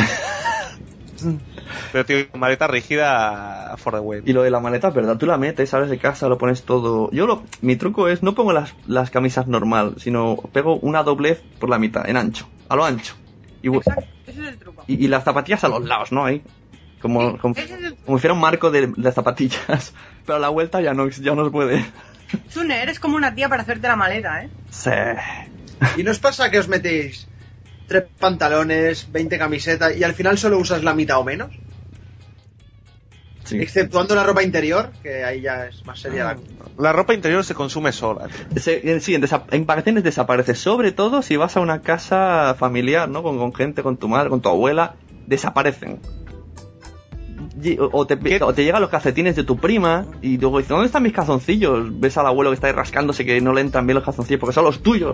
Pero tío, maleta rígida for the win. Y lo de la maleta, ¿verdad? Tú la metes, sales de casa, lo pones todo. Mi truco es, no pongo las camisas normal, sino pego una doblez por la mitad, en ancho, a lo ancho. Exacto, ese es el truco. Y las zapatillas a los lados, ¿no? Ahí. Como si fuera un marco de zapatillas. Pero a la vuelta ya no se puede. Sune, eres como una tía para hacerte la maleta, ¿eh? Sí. ¿Y no os pasa que os metéis 3 pantalones, 20 camisetas y al final solo usas la mitad o menos? Sí. Exceptuando la ropa interior, que ahí ya es más seria la ropa interior se consume sola, tío. Sí, en vacaciones desaparece, sobre todo si vas a una casa familiar, ¿no? Con gente, con tu madre, con tu abuela, desaparecen. O te llegan los calcetines de tu prima y luego dices, ¿dónde están mis calzoncillos? Ves al abuelo que está ahí rascándose que no le entran bien los calzoncillos porque son los tuyos.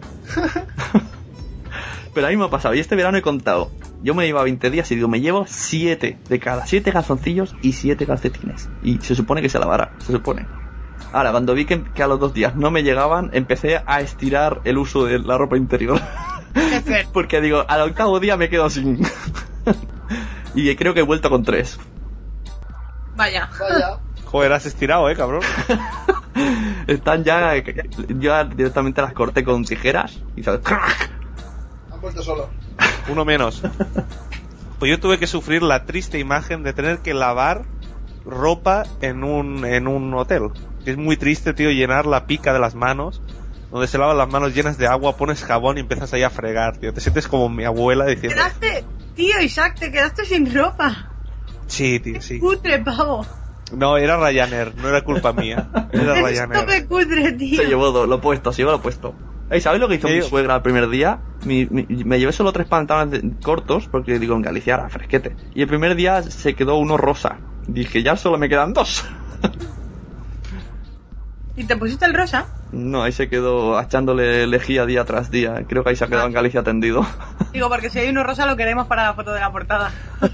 Pero a mí me ha pasado, y este verano he contado, yo me iba 20 días y digo, me llevo 7 de cada, 7 calzoncillos y 7 calcetines. Y se supone que se lavará, se supone. Ahora, cuando vi que a los 2 días no me llegaban, empecé a estirar el uso de la ropa interior. Porque digo, al 8º día me quedo sin. Y creo que he vuelto con 3. Vaya. Joder, has estirado, cabrón. Están ya, yo directamente las corté con tijeras y ¿sabes? ¡Crack! Puesto solo. Uno menos. Pues yo tuve que sufrir la triste imagen de tener que lavar ropa en un hotel. Es muy triste, tío, llenar la pica de las manos, donde se lavan las manos llenas de agua, pones jabón y empiezas ahí a fregar, tío. Te sientes como mi abuela diciendo... Tío, Isaac, te quedaste sin ropa. Sí, tío, sí. Cutre, pavo. No, era Ryanair, no era culpa mía. Era Ryanair. Esto me cutre, tío. Se llevó lo puesto, ¿Sabes lo que hizo mi suegra el primer día? Me llevé solo 3 pantalones cortos, porque digo, en Galicia era fresquete. Y el primer día se quedó uno rosa. Dije, ya solo me quedan 2. ¿Y te pusiste el rosa? No, ahí se quedó echándole lejía día tras día. Creo que ahí se ha quedado en Galicia tendido. Digo, porque si hay uno rosa lo queremos para la foto de la portada.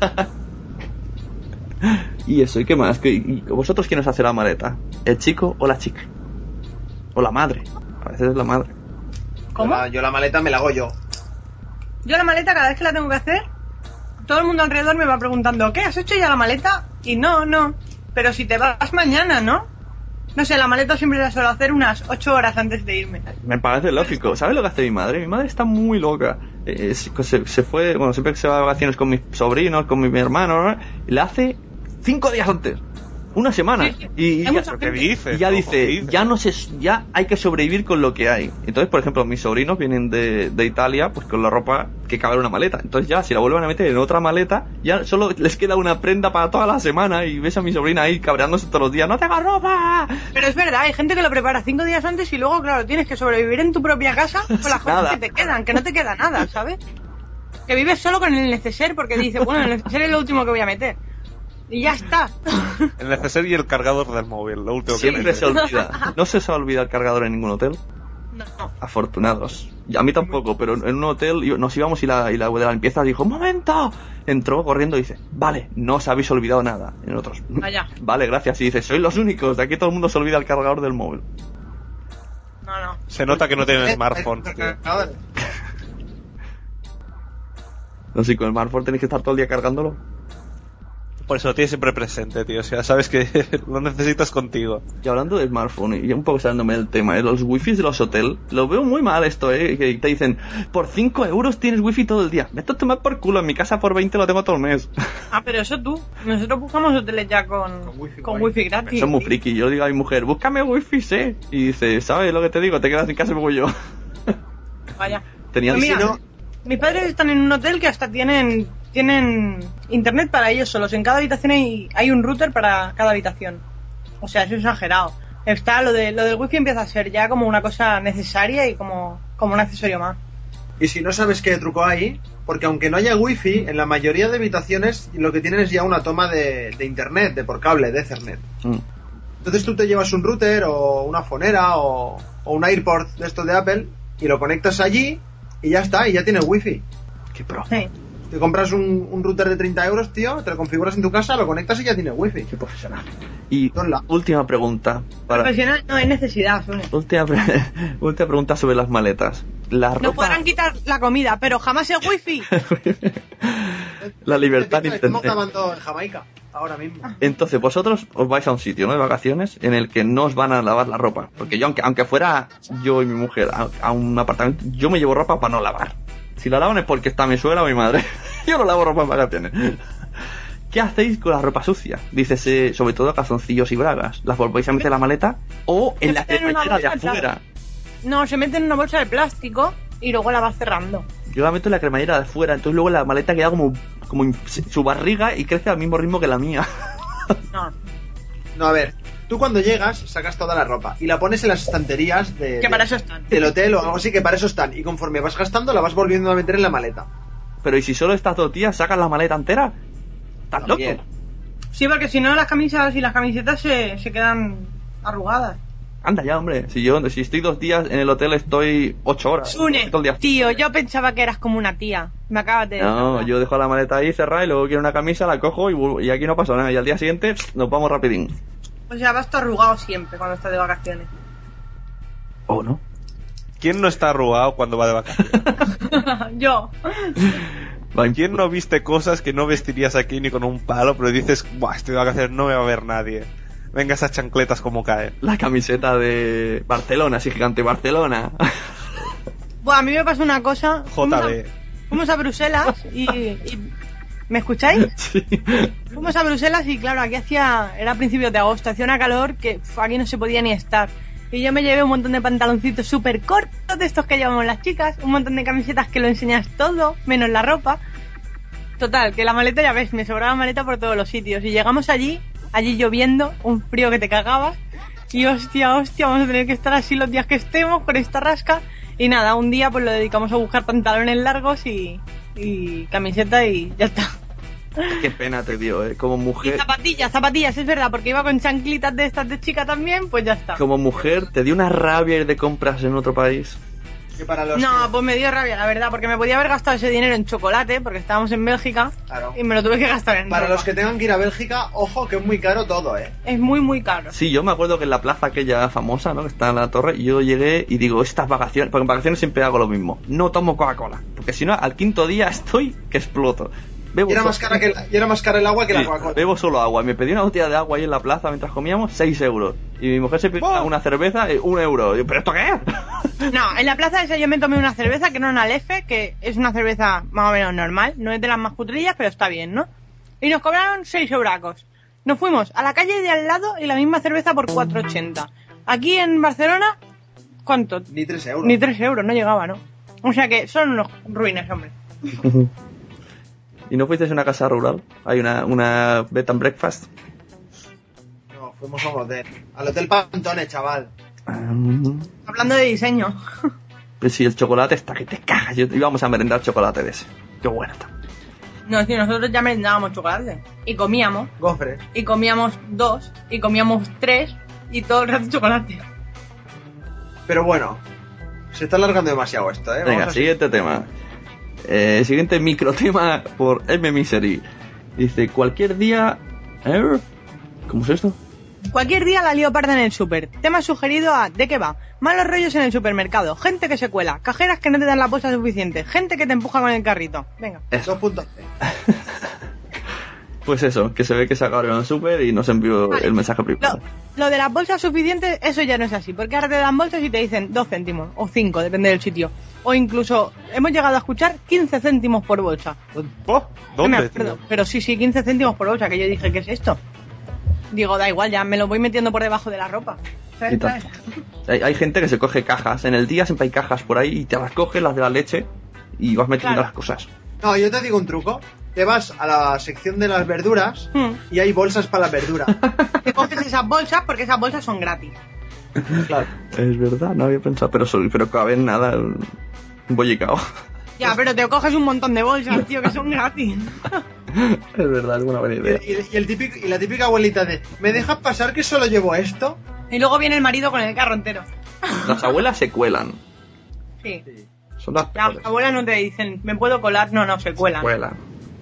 Y eso, ¿y qué más? ¿Y vosotros quién os hace la maleta? ¿El chico o la chica? O la madre. A veces es la madre. ¿Cómo? Yo la maleta me la hago yo. Yo la maleta, cada vez que la tengo que hacer, todo el mundo alrededor me va preguntando, ¿qué? ¿Has hecho ya la maleta? Y no. Pero si te vas mañana, ¿no? No sé, la maleta siempre la suelo hacer unas 8 horas antes de irme. Me parece lógico. ¿Sabes lo que hace mi madre? Mi madre está muy loca. Se fue, bueno, siempre que se va de vacaciones con mis sobrinos, con mi hermano, ¿no? Y la hace 5 días antes. Una semana. Sí. Y Hay ya, mucha ¿Qué dices? ya ¿Cómo dice, dices? ya hay que sobrevivir con lo que hay. Entonces, por ejemplo, mis sobrinos vienen de Italia, pues con la ropa que cabe en una maleta. Entonces ya, si la vuelven a meter en otra maleta, ya solo les queda una prenda para toda la semana. Y ves a mi sobrina ahí cabreándose todos los días, ¡no tengo ropa! Pero es verdad, hay gente que lo prepara 5 días antes y luego, claro, tienes que sobrevivir en tu propia casa con las cosas Nada. que te quedan, que no te queda nada, ¿sabes? Que vives solo con el neceser porque dices, bueno, el neceser es lo último que voy a meter. Y ya está. El neceser y el cargador del móvil, lo último que Siempre metes. se olvida. ¿No se os ha olvidado el cargador en ningún hotel? No. Afortunados. Y a mí tampoco, pero en un hotel nos íbamos y la de la limpieza dijo, ¡un momento! Entró corriendo y dice, vale, no os habéis olvidado nada. En otros, Vaya. vale, gracias. Y dice, sois los únicos, de aquí todo el mundo se olvida el cargador del móvil. No. Se nota que no tienen smartphone, tío. No sé, con el smartphone tenéis que estar todo el día cargándolo. Por eso lo tienes siempre presente, tío. O sea, sabes que lo necesitas contigo. Y hablando de smartphone, y un poco saliéndome del tema, los wifis de los hoteles, lo veo muy mal esto, que te dicen, por 5 euros tienes wifi todo el día. Vete a tomar por culo, en mi casa por 20 lo tengo todo el mes. Ah, pero eso tú. Nosotros buscamos hoteles ya con wifi gratis. Eso es muy friki. Yo digo a mi mujer, búscame wifi, sí. Y dice, ¿sabes lo que te digo? Te quedas en casa y me voy yo. Vaya. Tenían Pues mira, si no- mis padres están en un hotel que hasta tienen internet para ellos solos. En cada habitación hay un router para cada habitación. O sea, es exagerado. Está lo del wifi empieza a ser ya como una cosa necesaria y como un accesorio más. Y si no sabes qué truco hay, porque aunque no haya wifi, en la mayoría de habitaciones lo que tienen es ya una toma de internet, de por cable, de Ethernet. Entonces tú te llevas un router o una fonera o un AirPort de estos de Apple y lo conectas allí y ya está, y ya tienes wifi. Qué pro. Sí. Te compras un router de 30 euros, tío, te lo configuras en tu casa, lo conectas y ya tienes wifi. Qué profesional. Y Hola. última pregunta. Profesional no es necesidad, Sune. Última pregunta sobre las maletas. La Nos ropa... podrán quitar la comida, pero jamás el wifi. La libertad en Estamos internet. grabando en Jamaica, ahora mismo. Entonces vosotros os vais a un sitio, ¿no?, de vacaciones en el que no os van a lavar la ropa. Porque yo, aunque fuera yo y mi mujer a un apartamento, yo me llevo ropa para no lavar. Si la lavan es porque está mi suegra o mi madre. Yo no lavo ropa en vacaciones. ¿Qué hacéis con la ropa sucia? Dícese, sobre todo calzoncillos y bragas. ¿Las volvéis a meter en la maleta o en la Se meten en una cremallera de bolsa, afuera? No, se mete en una bolsa de plástico y luego la vas cerrando. Yo la meto en la cremallera de afuera, entonces luego la maleta queda como su barriga y crece al mismo ritmo que la mía. No. No, a ver, tú cuando llegas sacas toda la ropa y la pones en las estanterías Que para eso están. del hotel o algo así, que para eso están. Y conforme vas gastando la vas volviendo a meter en la maleta. Pero ¿y si solo estas 2 días sacas la maleta entera? ¿Estás loco? También. Sí, porque si no las camisas y las camisetas se quedan arrugadas. Anda ya, hombre. Si estoy 2 días en el hotel, estoy 8 horas. Sune, Todo el día. tío, yo pensaba que eras como una tía. Me acabas de No, decir. yo dejo la maleta ahí cerrada y luego quiero una camisa, la cojo y aquí no pasa nada. Y al día siguiente nos vamos rapidín. O sea, vas todo arrugado siempre cuando estás de vacaciones. ¿O no? ¿Quién no está arrugado cuando va de vacaciones? Yo. ¿Quién no viste cosas que no vestirías aquí ni con un palo, pero dices, buah, estoy de vacaciones, no me va a ver nadie? Venga, esas chancletas como caen. La camiseta de Barcelona, así gigante, Barcelona. Bueno, a mí me pasó una cosa. JB. Fuimos a Bruselas y... ¿Me escucháis? Sí. Fuimos a Bruselas y claro, aquí era principios de agosto, hacía una calor que aquí no se podía ni estar. Y yo me llevé un montón de pantaloncitos súper cortos de estos que llevamos las chicas, un montón de camisetas que lo enseñas todo, menos la ropa. Total, que la maleta, ya ves, me sobraba maleta por todos los sitios. Y llegamos allí lloviendo, un frío que te cagabas. Y hostia, vamos a tener que estar así los días que estemos con esta rasca. Y nada, un día pues lo dedicamos a buscar pantalones largos y camiseta y ya está. Qué pena te dio, como Y mujer. zapatillas, es verdad, porque iba con chanclitas de estas de chica también, pues ya está. Como mujer, te dio una rabia ir de compras en otro país. Que para los No, que- pues me dio rabia, la verdad, porque me podía haber gastado ese dinero en chocolate, porque estábamos en Bélgica, Claro. y me lo tuve que gastar en Para ropa. los que tengan que ir a Bélgica, ojo que es muy caro todo, Es muy, muy caro. Sí, yo me acuerdo que en la plaza aquella famosa, ¿no?, que está en la torre, yo llegué y digo, estas vacaciones, porque en vacaciones siempre hago lo mismo, no tomo Coca-Cola, porque si no, al 5.º día estoy que exploto. Bebo Y era, solo- más cara el agua que la Sí, Coca-Cola. bebo solo agua. Me pedí una botella de agua ahí en la plaza mientras comíamos, 6 euros. Y mi mujer se pidió una cerveza, 1 euro. Yo, ¿pero esto qué es? No, en la plaza esa yo me tomé una cerveza que no era una Lefe, que es una cerveza más o menos normal, no es de las más cutrillas, pero está bien, ¿no? Y nos cobraron 6 euracos. Nos fuimos a la calle de al lado y la misma cerveza por 4,80. Aquí en Barcelona, ¿cuánto? Ni 3 euros. Ni 3 euros, no llegaba, ¿no? O sea que son unos ruines, hombre. ¿Y no fuisteis a una casa rural? Hay una bed and breakfast. No, fuimos a un hotel. Al Hotel Pantone, chaval. Hablando de diseño. Pues sí, el chocolate está que te cagas. Íbamos a merendar chocolate de ese. Qué bueno está. No, sí, nosotros ya merendábamos chocolate. Y comíamos. Gofres. Y comíamos 2. Y comíamos 3. Y todo el rato chocolate. Pero bueno, se está alargando demasiado esto, ¿eh? Venga, Vamos a- siguiente tema. Siguiente microtema por M. Misery. Dice, cualquier día... ¿Cómo es esto? Cualquier día la lío parda en el súper. Tema sugerido a ¿de qué va? Malos rollos en el supermercado. Gente que se cuela. Cajeras que no te dan la bolsa suficiente. Gente que te empuja con el carrito. Venga. Dos puntos. Pues eso, que se ve que se acabaron el súper y nos envió Vale. el mensaje privado. Lo de las bolsas suficientes, eso ya no es así. Porque ahora te dan bolsas y te dicen 2 céntimos. O 5, depende del sitio. O incluso, hemos llegado a escuchar 15 céntimos por bolsa. Oh, No me ¿dónde, acuerdo, tío? pero sí, 15 céntimos por bolsa. Que yo dije, ¿qué es esto? Digo, da igual, ya me lo voy metiendo por debajo de la ropa. ¿Sabes? Y tal. Hay gente que se coge cajas. En el día siempre hay cajas por ahí y te las coges, las de la leche, y vas metiendo Claro. las cosas. No, yo te digo un truco. Te vas a la sección de las verduras y hay bolsas para la verdura. Te coges esas bolsas porque esas bolsas son gratis. Claro. Es verdad, no había pensado, pero caben nada, un bollicao. Ya, pero te coges un montón de bolsas, tío, que son gratis. Es verdad, es una buena idea. Y la típica abuelita de, ¿me dejas pasar que solo llevo esto? Y luego viene el marido con el carro entero. Las abuelas se cuelan. Sí. Son las Las abuelas no te dicen, ¿me puedo colar? No, se cuelan. cuelan.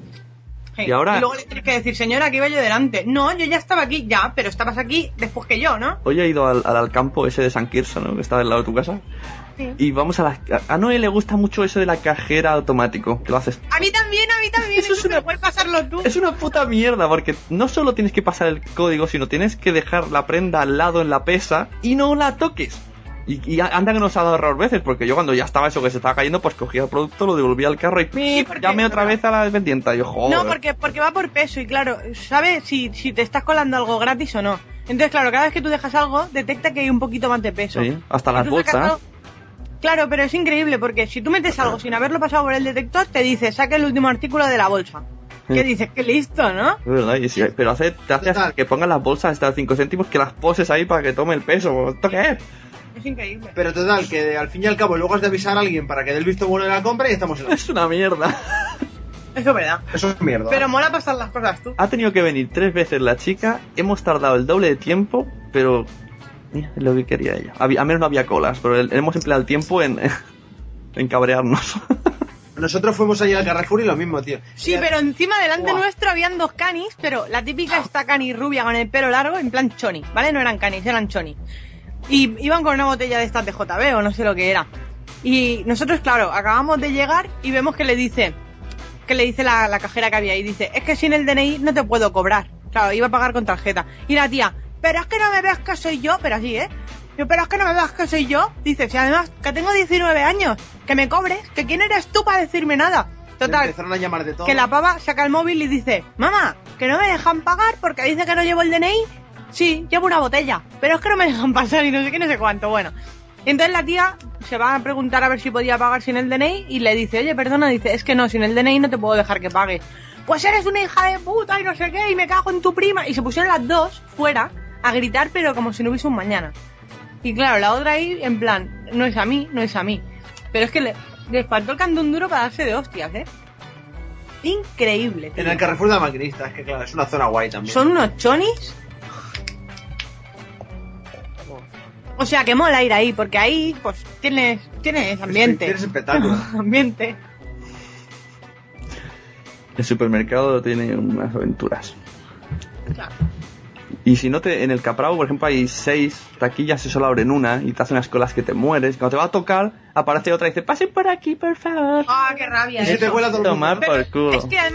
Sí. Y ahora- luego le tienes que decir, señora, que iba yo delante. No, yo ya estaba aquí, ya, pero estabas aquí después que yo, ¿no? Hoy he ido al campo ese de San Quirso, ¿no? Que está al lado de tu casa. Sí. Y vamos a Noé le gusta mucho eso de la cajera automático, que lo haces. A mí también. Eso es una- puedes pasarlo tú. Es una puta mierda, porque no solo tienes que pasar el código, sino tienes que dejar la prenda al lado en la pesa y no la toques. Y anda que nos ha dado error veces, porque yo cuando ya estaba eso que se estaba cayendo, pues cogía el producto, lo devolvía al carro y Sí, porque- llamé otra vez a la dependiente. Y yo, joder. No, porque va por peso y claro, sabe si te estás colando algo gratis o no. Entonces, claro, cada vez que tú dejas algo, detecta que hay un poquito más de peso. Sí, hasta las Tú sacas bolsas. algo- Claro, pero es increíble porque si tú metes algo sin haberlo pasado por el detector, te dice, saca el último artículo de la bolsa. ¿Qué dices? Qué listo, ¿no? Es verdad, y sí, pero te hace hasta que pongas las bolsas hasta 5 céntimos, que las poses ahí para que tome el peso. ¿Esto qué es? Es increíble. Pero total, que al fin y al cabo luego has de avisar a alguien para que dé el visto bueno de la compra y estamos en la... Es una mierda. Eso es verdad. Eso es mierda. Pero mola pasar las cosas tú. Ha tenido que venir 3 veces la chica, hemos tardado el doble de tiempo, pero es lo que quería ella. A menos no había colas, pero hemos empleado el tiempo en cabrearnos. Nosotros fuimos allí al Carrefour y lo mismo, tío. Sí, pero encima delante Buah. nuestro habían 2 canis, pero la típica esta cani rubia con el pelo largo, en plan choni, ¿vale? No eran canis, eran choni. Y iban con una botella de estas de JB o no sé lo que era. Y nosotros, claro, acabamos de llegar y vemos que le dice la cajera que había ahí, dice, es que sin el DNI no te puedo cobrar. Claro, iba a pagar con tarjeta. Y la tía, pero es que no me veas que soy yo, pero así, ¿eh? Yo, pero es que no me veas que soy yo. Dice, si además que tengo 19 años, que me cobres, que quién eres tú para decirme nada. Total, Empezaron a llamar de todo. que la pava saca el móvil y dice, mamá, que no me dejan pagar porque dice que no llevo el DNI. Sí, llevo una botella, pero es que no me dejan pasar y no sé qué, no sé cuánto. Bueno, y entonces la tía se va a preguntar a ver si podía pagar sin el DNI y le dice, oye, perdona, dice, es que no, sin el DNI no te puedo dejar que pagues. Pues eres una hija de puta y no sé qué, y me cago en tu prima. Y se pusieron las dos fuera a gritar, pero como si no hubiese un mañana. Y claro, la otra ahí, en plan, no es a mí, no es a mí. Pero es que les faltó el cantón duro para darse de hostias, ¿eh? Increíble, tío. En el Carrefour de la Maquinista, es que claro, es una zona guay también. Son unos chonis. O sea, que mola ir ahí, porque ahí, pues, tienes ambiente. Tienes espectáculo. Ambiente. El supermercado tiene unas aventuras. Claro. Y si no en el Capravo, por ejemplo, hay 6 taquillas y solo abren una y te hacen unas colas que te mueres. Cuando te va a tocar, aparece otra y dice, pasen por aquí, por favor. Ah, qué rabia. Y se te eso. cuela todo el mundo. Tomar Pero por culo. es que además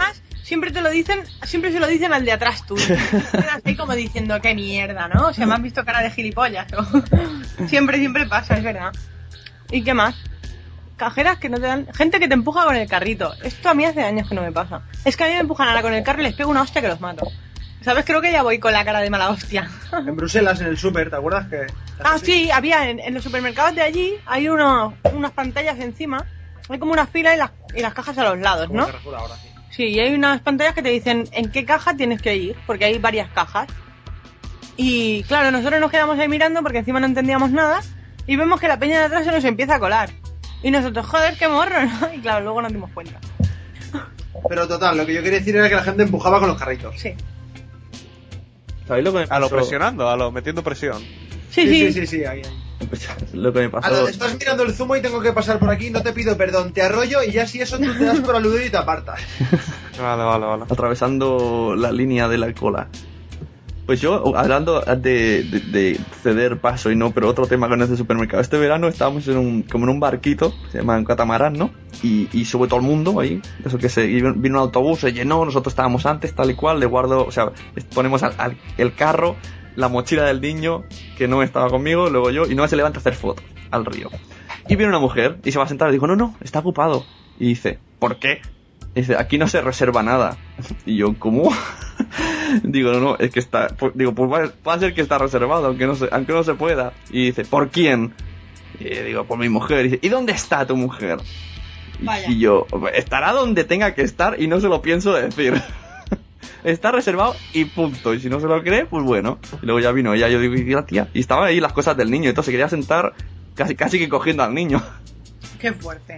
siempre se lo dicen al de atrás tuyo. Quedas ahí como diciendo, qué mierda, ¿no? O sea, me han visto cara de gilipollas. Siempre pasa, es verdad. ¿Y qué más? Cajeras que no te dan... Gente que te empuja con el carrito. Esto a mí hace años que no me pasa. Es que a mí me empujan ahora con el carro y les pego una hostia que los mato. ¿Sabes? Creo que ya voy con la cara de mala hostia. En Bruselas, en el súper, ¿te acuerdas que...? Sí, había en los supermercados de allí, hay unas pantallas encima, hay como una fila y las cajas a los lados, ¿no? Ahora, sí. Sí, y hay unas pantallas que te dicen en qué caja tienes que ir, porque hay varias cajas. Y claro, nosotros nos quedamos ahí mirando porque encima no entendíamos nada y vemos que la peña de atrás se nos empieza a colar. Y nosotros, joder, qué morro, ¿no? Y claro, luego nos dimos cuenta. Pero total, lo que yo quería decir era que la gente empujaba con los carritos. Sí. ¿Sabéis lo que me pasó? A lo presionando, metiendo presión. Sí, ahí. Lo que me pasó... Ahora, estás mirando el zumo y tengo que pasar por aquí, no te pido perdón, te arroyo y ya si eso tú te das por aludido y te apartas. Vale. Atravesando la línea de la cola. Pues yo, hablando de ceder paso y no, pero otro tema con este supermercado. Este verano estábamos como en un barquito, se llama un catamarán, ¿no? Y sube todo el mundo ahí. Eso que vino un autobús, se llenó, nosotros estábamos antes, tal y cual, le guardo, o sea, ponemos el carro, la mochila del niño, que no estaba conmigo, luego yo, y no se levanta a hacer fotos al río. Y viene una mujer y se va a sentar y dijo, no, está ocupado. Y dice, ¿por qué? Y dice, aquí no se reserva nada. Y yo, ¿cómo? Digo, no, es que está... Digo, pues va a ser que está reservado, aunque no se pueda. Y dice, ¿por quién? Y digo, por mi mujer. Y dice, ¿y dónde está tu mujer? Y yo, estará donde tenga que estar y no se lo pienso decir. Está reservado y punto. Y si no se lo cree, pues bueno. Y luego ya vino ella, yo digo, y la tía. Y estaban ahí las cosas del niño, entonces se quería sentar casi que cogiendo al niño. Qué fuerte.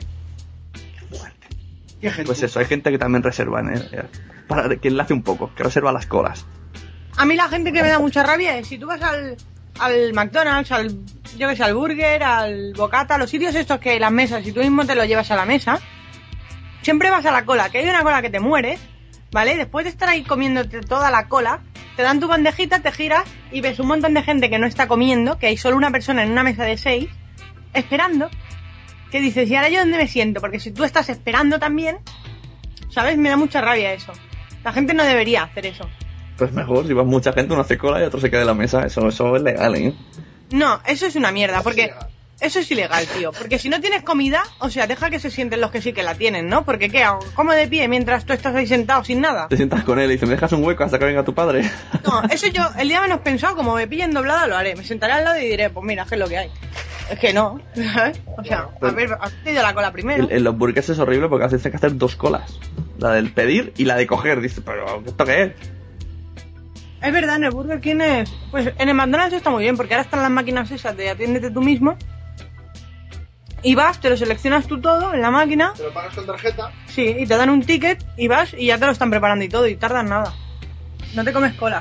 Pues eso, hay gente que también reserva, para que enlace un poco, que reserva las colas. A mí la gente que me da mucha rabia es si tú vas al McDonald's, al Burger, al Bocata, los sitios estos que las mesas, si tú mismo te lo llevas a la mesa, siempre vas a la cola, que hay una cola que te mueres, ¿vale? Después de estar ahí comiéndote toda la cola, te dan tu bandejita, te giras y ves un montón de gente que no está comiendo, que hay solo una persona en una mesa de 6, esperando. Que dices, ¿y ahora yo dónde me siento? Porque si tú estás esperando también, ¿sabes? Me da mucha rabia eso. La gente no debería hacer eso. Pues mejor, si va mucha gente, uno hace cola y otro se queda en la mesa. Eso es legal, ¿eh? No, eso es una mierda, porque eso es ilegal, tío. Porque si no tienes comida, o sea, deja que se sienten los que sí que la tienen, ¿no? Porque ¿qué hago? ¿Como de pie mientras tú estás ahí sentado sin nada? Te sientas con él y dices, ¿me dejas un hueco hasta que venga tu padre? No, eso yo, el día menos pensado, como me pillen doblada, lo haré. Me sentaré al lado y diré, pues mira, ¿qué es lo que hay? Es que no, ¿sabes? O sea, a ver, has pedido la cola primero. En los burgers es horrible porque a veces tienes que hacer 2 colas. La del pedir y la de coger. Dices, ¿pero esto qué es? Es verdad, en el Burger King es... Pues en el McDonald's está muy bien, porque ahora están las máquinas esas de atiéndete tú mismo. Y vas, te lo seleccionas tú todo en la máquina. ¿Te lo pagas con tarjeta? Sí, y te dan un ticket y vas y ya te lo están preparando y todo, y tardan nada. No te comes cola.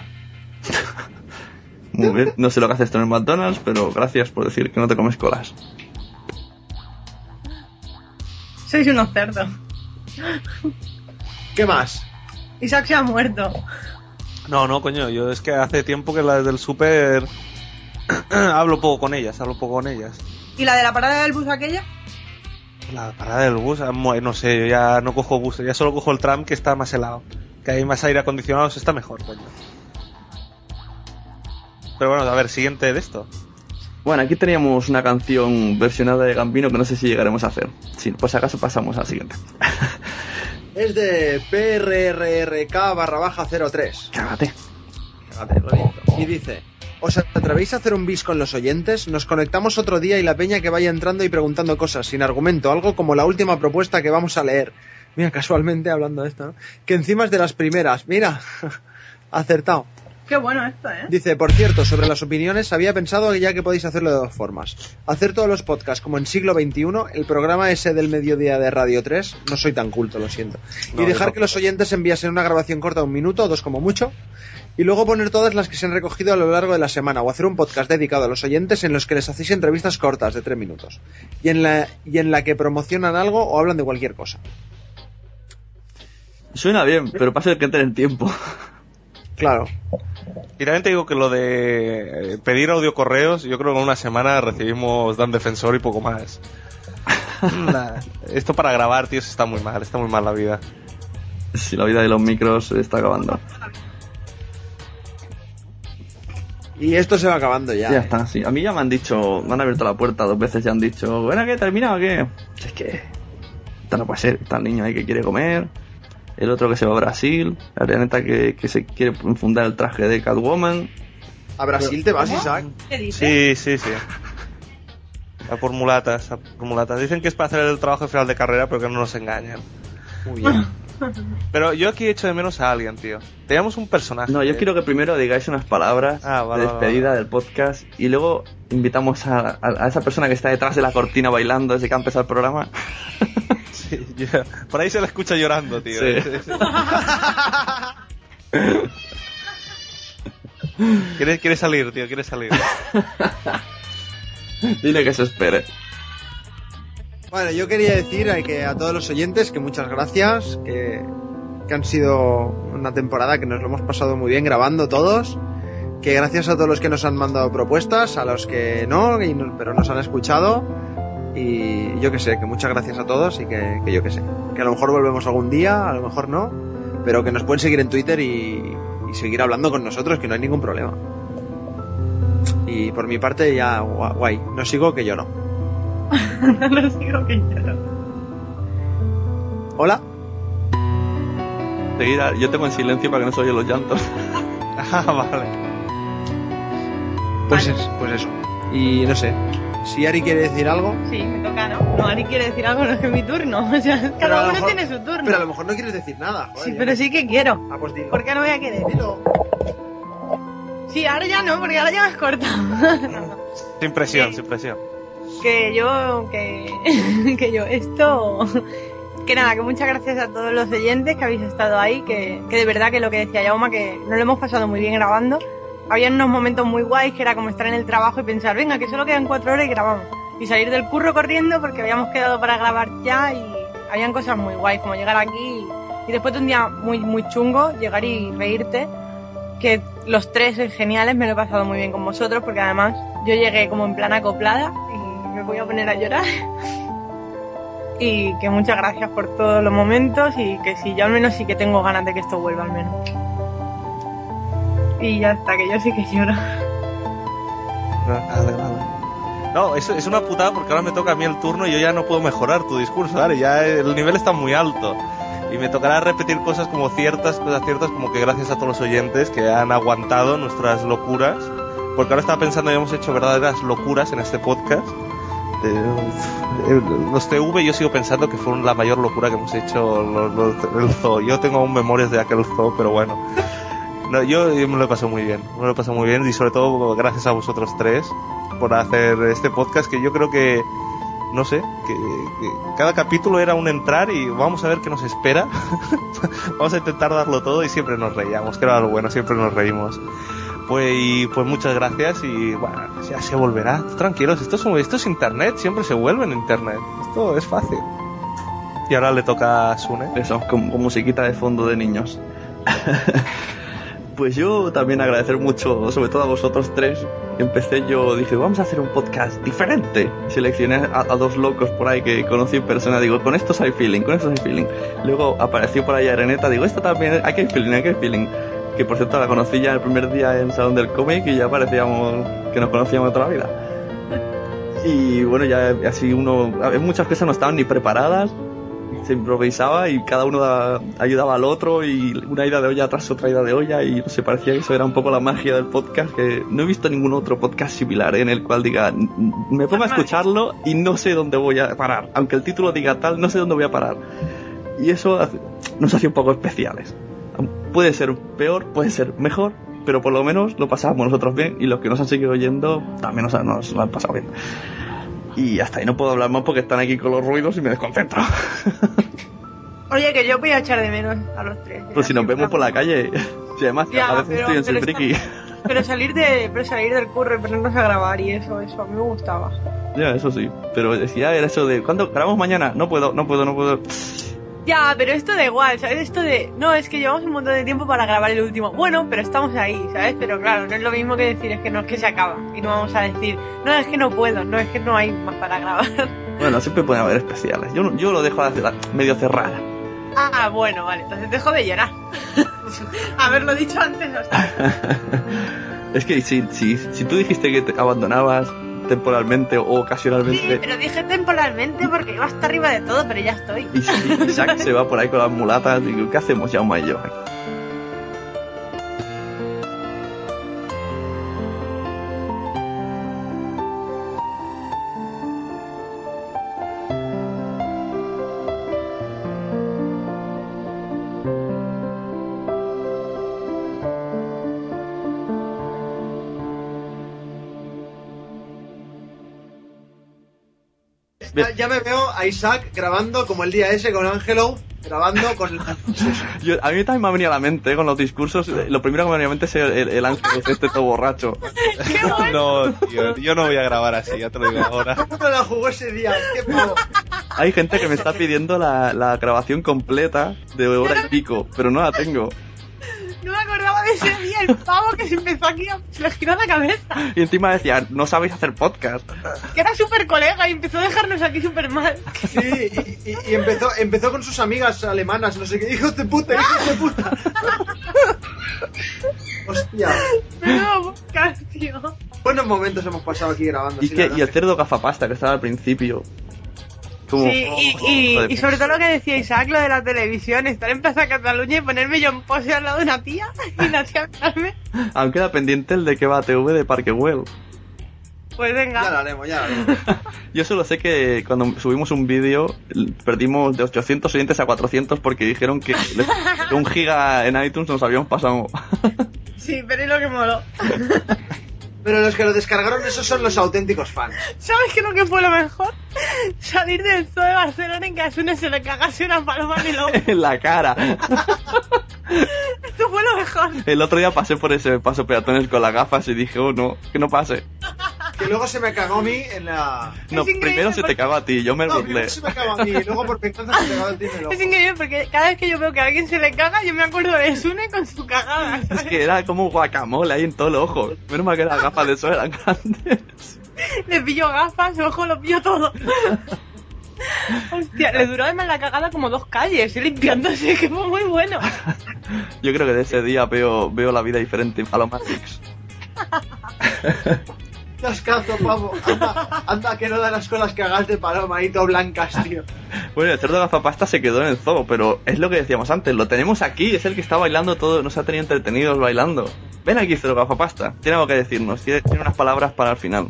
Muy bien, no sé lo que haces tú en el McDonald's, pero gracias por decir que no te comes colas. Sois unos cerdos. ¿Qué más? Isaac se ha muerto. No, coño, yo es que hace tiempo que las del súper hablo poco con ellas. ¿Y la de la parada del bus aquella? La parada del bus, no sé, yo ya no cojo bus, ya solo cojo el tram que está más helado. Que hay más aire acondicionado, está mejor, coño. Pero bueno, a ver, siguiente de esto. Bueno, aquí teníamos una canción versionada de Gambino que no sé si llegaremos a hacer. Si pues acaso pasamos al siguiente. Es de PRRK/03. Cágate, Y dice: ¿os atrevéis a hacer un bis con los oyentes? Nos conectamos otro día y la peña que vaya entrando y preguntando cosas sin argumento, algo como la última propuesta que vamos a leer. Mira, casualmente hablando de esto, ¿no? Que encima es de las primeras. Mira, acertado. Qué bueno esto, ¿eh? Dice, por cierto, sobre las opiniones, había pensado ya que podéis hacerlo de 2 formas. Hacer todos los podcasts como en siglo XXI, el programa ese del mediodía de Radio 3, no soy tan culto, lo siento. Y dejar que los oyentes enviasen una grabación corta de 1 minuto o 2 como mucho, y luego poner todas las que se han recogido a lo largo de la semana, o hacer un podcast dedicado a los oyentes en los que les hacéis entrevistas cortas de 3 minutos, y en la que promocionan algo o hablan de cualquier cosa. Suena bien, pero pasa que entren en tiempo. Claro. Y también te digo que lo de pedir audio correos, yo creo que en una semana recibimos Dan Defensor y poco más. Esto para grabar, tío, está muy mal la vida. Sí, la vida de los micros se está acabando. Y esto se va acabando ya. Ya está, sí. A mí ya me han dicho, me han abierto la puerta 2 veces, ya han dicho, bueno, ¿qué? ¿Terminado o qué? Es que esto no puede ser. Está el niño ahí que quiere comer, el otro que se va a Brasil, la Areneta que se quiere fundar el traje de Catwoman. ¿A Brasil te vas, Isaac? ¿Qué dices? Sí. A por mulatas. Dicen que es para hacer el trabajo final de carrera, pero que no nos engañan. Muy bien. Pero yo aquí echo de menos a alguien, tío. Teníamos un personaje. No, yo quiero que primero digáis unas palabras vale, de despedida del podcast y luego invitamos a esa persona que está detrás de la cortina bailando desde que ha empezado el programa. Sí, por ahí se la escucha llorando, tío. Sí. Quiere salir, tío, quiere salir. Dile que se espere. Bueno, yo quería decir a todos los oyentes que muchas gracias, que han sido una temporada que nos lo hemos pasado muy bien grabando todos, que gracias a todos los que nos han mandado propuestas, a los que no, pero nos han escuchado, y yo que sé, que muchas gracias a todos y que yo que sé, que a lo mejor volvemos algún día, a lo mejor no, pero que nos pueden seguir en Twitter y seguir hablando con nosotros, que no hay ningún problema. Y por mi parte ya, guay, no sigo que yo no. No sigo que lloro. Hola. Seguida, yo tengo en silencio para que no se oyen los llantos. Vale. Pues eso. Y no sé, si Ari quiere decir algo. Sí, me toca, ¿no? No, Ari quiere decir algo, no es que es mi turno. O sea, cada uno tiene su turno. Pero a lo mejor no quieres decir nada, joder. Sí, pero sí que quiero. Ah, pues dilo. ¿Por qué no voy a querer? Dilo. Sí, ahora ya no, porque ahora ya me has cortado. No. Sin presión, sin presión. Que yo, esto... Que nada, que muchas gracias a todos los oyentes que habéis estado ahí, que de verdad que lo que decía Jaume, que nos lo hemos pasado muy bien grabando. Había unos momentos muy guays que era como estar en el trabajo y pensar, venga, que solo quedan 4 horas y grabamos. Y salir del curro corriendo porque habíamos quedado para grabar ya y habían cosas muy guays, como llegar aquí y después de un día muy, muy chungo, llegar y reírte. Que los 3 sois geniales, me lo he pasado muy bien con vosotros porque además yo llegué como en plan acoplada y me voy a poner a llorar. Y que muchas gracias por todos los momentos y que sí, yo al menos sí que tengo ganas de que esto vuelva al menos. Y ya está, que yo sí que lloro. Vale. No, eso es una putada porque ahora me toca a mí el turno y yo ya no puedo mejorar tu discurso, ¿vale? Ya el nivel está muy alto. Y me tocará repetir cosas ciertas, como que gracias a todos los oyentes que han aguantado nuestras locuras. Porque ahora estaba pensando, habíamos hecho verdaderas locuras en este podcast. Los TV yo sigo pensando que fueron la mayor locura que hemos hecho el zoo. Yo tengo aún memorias de aquel zoo, pero bueno. No, yo me lo he pasado muy bien. Y sobre todo gracias a vosotros 3 por hacer este podcast que yo creo que... No sé, que cada capítulo era un entrar y vamos a ver qué nos espera. Vamos a intentar darlo todo y siempre nos reíamos, que era lo bueno, siempre nos reímos. Pues muchas gracias y bueno, ya se volverá. Tranquilos, esto es internet, siempre se vuelve en internet. Esto es fácil. Y ahora le toca a Sune. Eso, con musiquita de fondo de niños. Pues yo también agradecer mucho, sobre todo a vosotros 3. Dije, vamos a hacer un podcast diferente. Seleccioné a 2 locos por ahí que conocí en persona. Digo, con estos hay feeling. Luego apareció por ahí Areneta. Digo, esto también, hay que feeling. Que por cierto la conocí ya el primer día en el Salón del Cómic y ya parecíamos que nos conocíamos de toda la vida. Y bueno, ya así muchas cosas no estaban ni preparadas. Se improvisaba y cada uno ayudaba al otro y una ida de olla tras otra ida de olla y no sé, parecía que eso era un poco la magia del podcast, que no he visto ningún otro podcast similar en el cual diga, me pongo a escucharlo y no sé dónde voy a parar, aunque el título diga tal, no sé dónde voy a parar, y eso nos hace un poco especiales. Puede ser peor, puede ser mejor, pero por lo menos lo pasábamos nosotros bien y los que nos han seguido oyendo también nos lo han pasado bien. Y hasta ahí no puedo hablar más porque están aquí con los ruidos y me desconcentro. Oye, que yo voy a echar de menos a los 3. Pues si nos vemos por la calle. Si además ya, a veces estoy en el friki. Pero salir del curro y ponernos a grabar y eso, a mí me gustaba. Ya, eso sí. Pero decía, era eso de, ¿cuándo grabamos mañana? No puedo. Ya, pero esto da igual, ¿sabes? Esto de, no, es que llevamos un montón de tiempo para grabar el último. Bueno, pero estamos ahí, ¿sabes? Pero claro, no es lo mismo que decir, es que no, es que se acaba. Y no vamos a decir, no, es que no puedo, no, es que no hay más para grabar. Bueno, siempre pueden haber especiales. Yo lo dejo medio cerrada. Ah, bueno, vale, entonces dejo de llorar. Haberlo dicho antes no está. Es que si tú dijiste que te abandonabas temporalmente o ocasionalmente... Sí, pero dije temporalmente porque iba hasta arriba de todo, pero ya estoy. Y si Isaac se va por ahí con las mulatas, digo, ¿qué hacemos Jaume y yo? Ya me veo a Isaac grabando como el día ese con Ángelo, grabando con... A mí también me ha venido a la mente con los discursos. Lo primero que me ha venido a la mente es el Ángel este todo borracho. No, tío, yo no voy a grabar así, ya te lo digo ahora. ¿Cómo la jugó ese día? ¡Qué pavo! Hay gente que me está pidiendo la grabación completa de hora y pico, pero no la tengo. No me acordaba de ese día, el pavo que se empezó aquí a... Se le giró la cabeza. Y encima decía, no sabéis hacer podcast. Que era súper colega y empezó a dejarnos aquí súper mal. Sí, y empezó con sus amigas alemanas, no sé qué, hijos de puta, hijos de puta. Hostia. Pero podcast, tío. Buenos momentos hemos pasado aquí grabando. Y el cerdo gafapasta que estaba al principio. Como, sí, y sobre todo lo que decía Isaac, lo de la televisión, estar en Plaza Cataluña y ponerme yo en pose al lado de una tía y la tía mirarme. Aún queda pendiente el de que va a TV de Parque Güell. Pues venga. Ya lo haremos. Yo solo sé que cuando subimos un vídeo perdimos de 800 oyentes a 400 porque dijeron que de 1 giga en iTunes nos habíamos pasado. Sí, pero es lo que moló. Pero los que lo descargaron, esos son los auténticos fans. ¿Sabes qué es lo que fue lo mejor? Salir del zoo de Barcelona en que a Sune se le cagase una paloma en el ojo. En la cara. Esto fue lo mejor. El otro día pasé por ese paso peatones con las gafas y dije, oh no, que no pase. Que luego se me cagó a mí en la... No, primero se te cagó a ti, yo me burlé. Primero se me cagó a mí, y luego por venganza se te cagó a ti en el ojo. Es increíble porque cada vez que yo veo que a alguien se le caga, yo me acuerdo de Sune con su cagada, ¿sabes? Es que era como guacamole ahí en todo el ojo. Menos mal que las gafas de sol eran grandes. Le pillo gafas, ojo, lo pillo todo. Hostia, le duró además la cagada como 2 calles, limpiándose, que fue muy bueno. Yo creo que de ese día veo la vida diferente a los Matrix. Cascazo, pavo. Anda, que no dan las colas cagas de paloma ahí todo blancas, tío. Bueno, el cerdo gafapasta se quedó en el zoo, pero es lo que decíamos antes, lo tenemos aquí, es el que está bailando todo, nos ha tenido entretenidos bailando. Ven aquí, cerdo gafapasta, tiene algo que decirnos, tiene unas palabras para el final.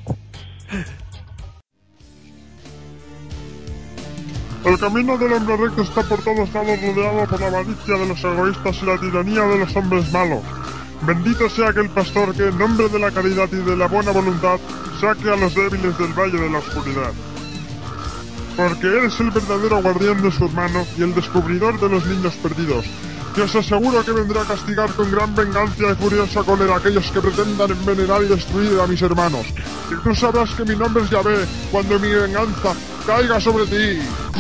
El camino del hombre recto está por todos lados rodeado por la malicia de los egoístas y la tiranía de los hombres malos. Bendito sea aquel pastor que en nombre de la caridad y de la buena voluntad saque a los débiles del valle de la oscuridad. Porque él es el verdadero guardián de su hermano y el descubridor de los niños perdidos, que os aseguro que vendrá a castigar con gran venganza y furiosa cólera a aquellos que pretendan envenenar y destruir a mis hermanos. Y tú sabrás que mi nombre es Yahvé cuando mi venganza caiga sobre ti.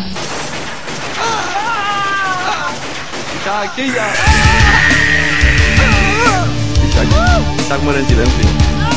Isaac muere en silencio.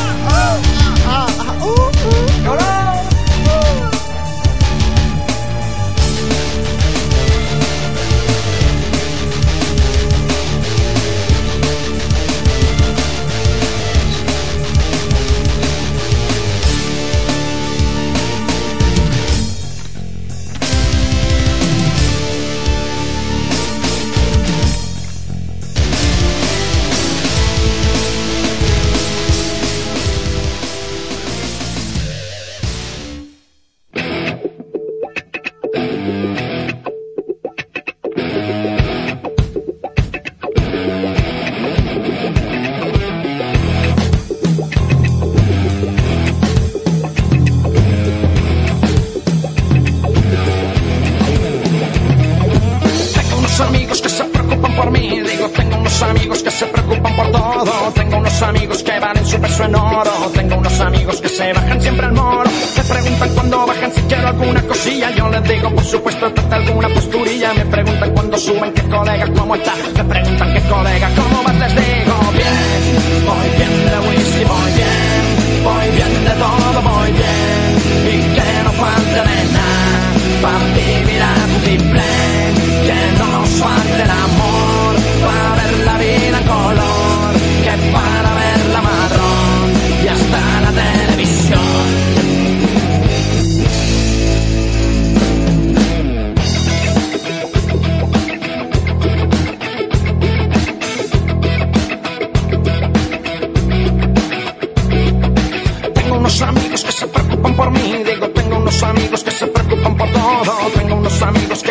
Amigos que se preocupan por mí, digo, tengo unos amigos que se preocupan por todo, tengo unos amigos que valen su peso en oro, tengo unos amigos que se bajan siempre al moro, me preguntan cuando bajan si quiero alguna cosilla, yo les digo por supuesto trata alguna posturilla, me preguntan cuando suben qué colega, cómo está, me preguntan qué colega, cómo vas, les digo, bien, voy bien de whisky, voy bien de todo, voy bien, y que no falte de nada, para vivir a tu triple, que no soy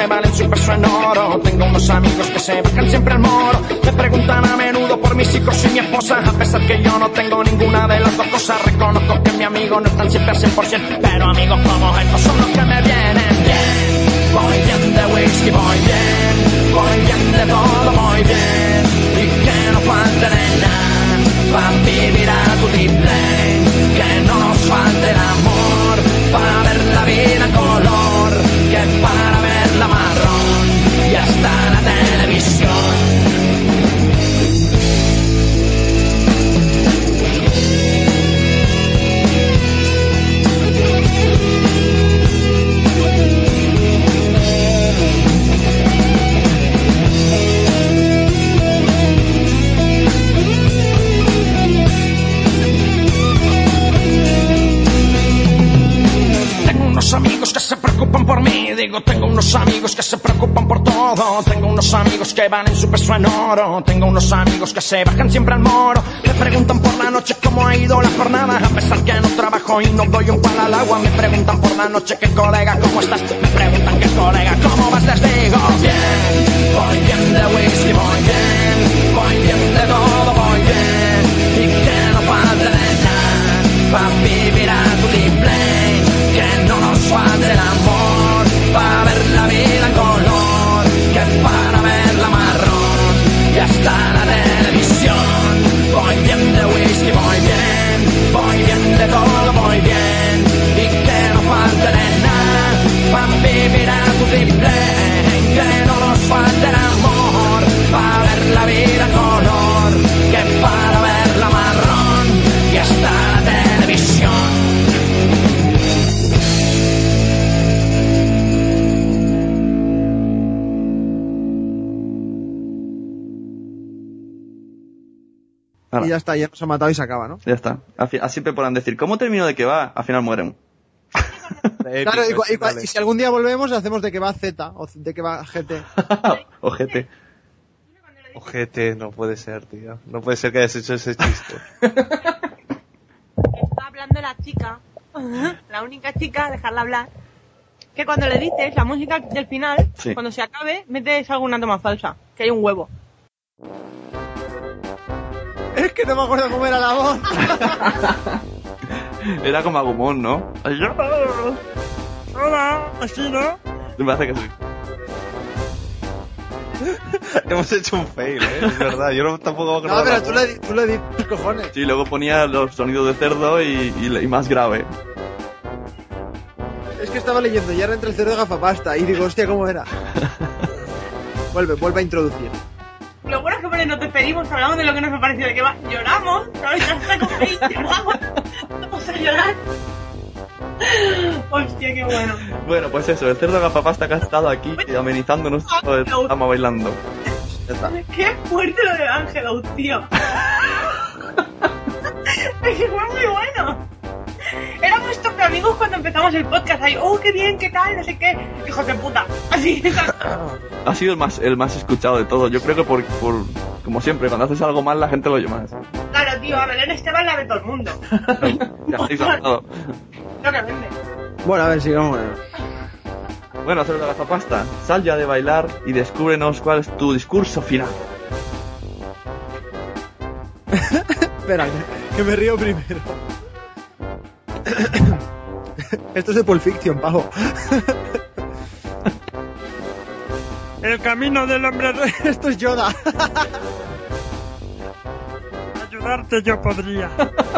que valen su peso en oro. Tengo unos amigos que se bajan siempre al moro. Me preguntan a menudo por mis hijos y mi esposa. A pesar que yo no tengo ninguna de las dos cosas, reconozco que mi amigo no están siempre al 100%. Pero amigos como estos son los que me vienen bien. Voy bien de whisky, voy bien de todo, voy bien. Y que no falte de nada, pa' vivir a tu triple. Que no nos falte el amor, para ver la vida en color. Que para verla marrón, y hasta la televisión. Amigos que se preocupan por mí, digo, tengo unos amigos que se preocupan por todo. Tengo unos amigos que valen su peso en oro. Tengo unos amigos que se bajan siempre al moro. Me preguntan por la noche cómo ha ido la jornada, a pesar que no trabajo y no doy un palo al agua. Me preguntan por la noche qué colega, cómo estás. Me preguntan qué colega, cómo vas, les digo bien. Voy bien de whisky, voy bien de todo, voy bien. Y que no falte de nada, pa' vivir a tu triple. Que no nos falte el amor, para ver la vida en color, que para verla marrón, y hasta la televisión. Voy bien de whisky, voy bien de todo, voy bien. Y que no falte de nada, para vivir a tu triple. Que no nos falte el amor, para ver la vida en color, que para verla marrón, y hasta la televisión. Y ya está, ya nos ha matado y se acaba, ¿no? Ya está. Así siempre podrán decir, ¿cómo termino de que va? Al final mueren. Claro, y si algún día volvemos, hacemos de que va Z o de que va GT. O GT. Ojete, no puede ser, tío. No puede ser que hayas hecho ese chiste. Está hablando la chica, la única chica, dejarla hablar, que cuando le dices la música del final, sí, cuando se acabe, metes alguna toma falsa, que hay un huevo. Es que no me acuerdo cómo era la voz. Era como Agumon, ¿no? Hola, así, ¿no? Me hace que sí. Hemos hecho un fail, es verdad. Yo tampoco me No, acuerdo. pero tú le dices cojones. Sí, luego ponía los sonidos de cerdo y más grave. Es que estaba leyendo y ahora entre el cerdo y gafapasta y digo, hostia, ¿cómo era? Vuelve a introducir. Lo bueno es que bueno, nos despedimos, hablamos de lo que nos ha parecido, de que va, lloramos, ¿sabes? Ya está como ahí, lloramos, vamos a llorar. Hostia, qué bueno. Bueno, pues eso, el cerdo gafapasta que ha estado aquí amenizándonos todo el programa bailando. Ya está. Qué fuerte lo de Ángelo, tío. Es que fue muy bueno. Éramos top de amigos cuando empezamos el podcast ahí, oh, qué bien, qué tal, no sé qué, hijos de puta, así. Ha sido el más escuchado de todo. Yo creo que por como siempre, cuando haces algo mal la gente lo oye más. Claro, tío, a Belén Esteban la ve todo el mundo. Ya estáis hablando. Lo que vende. Bueno, a ver, sigamos. Bueno, cerdo de gafapasta, sal ya de bailar y descúbrenos cuál es tu discurso final. Espera, que me río primero. Esto es de Pulp Fiction, pavo. El camino del hombre recto. Esto es Yoda. Ayudarte yo podría.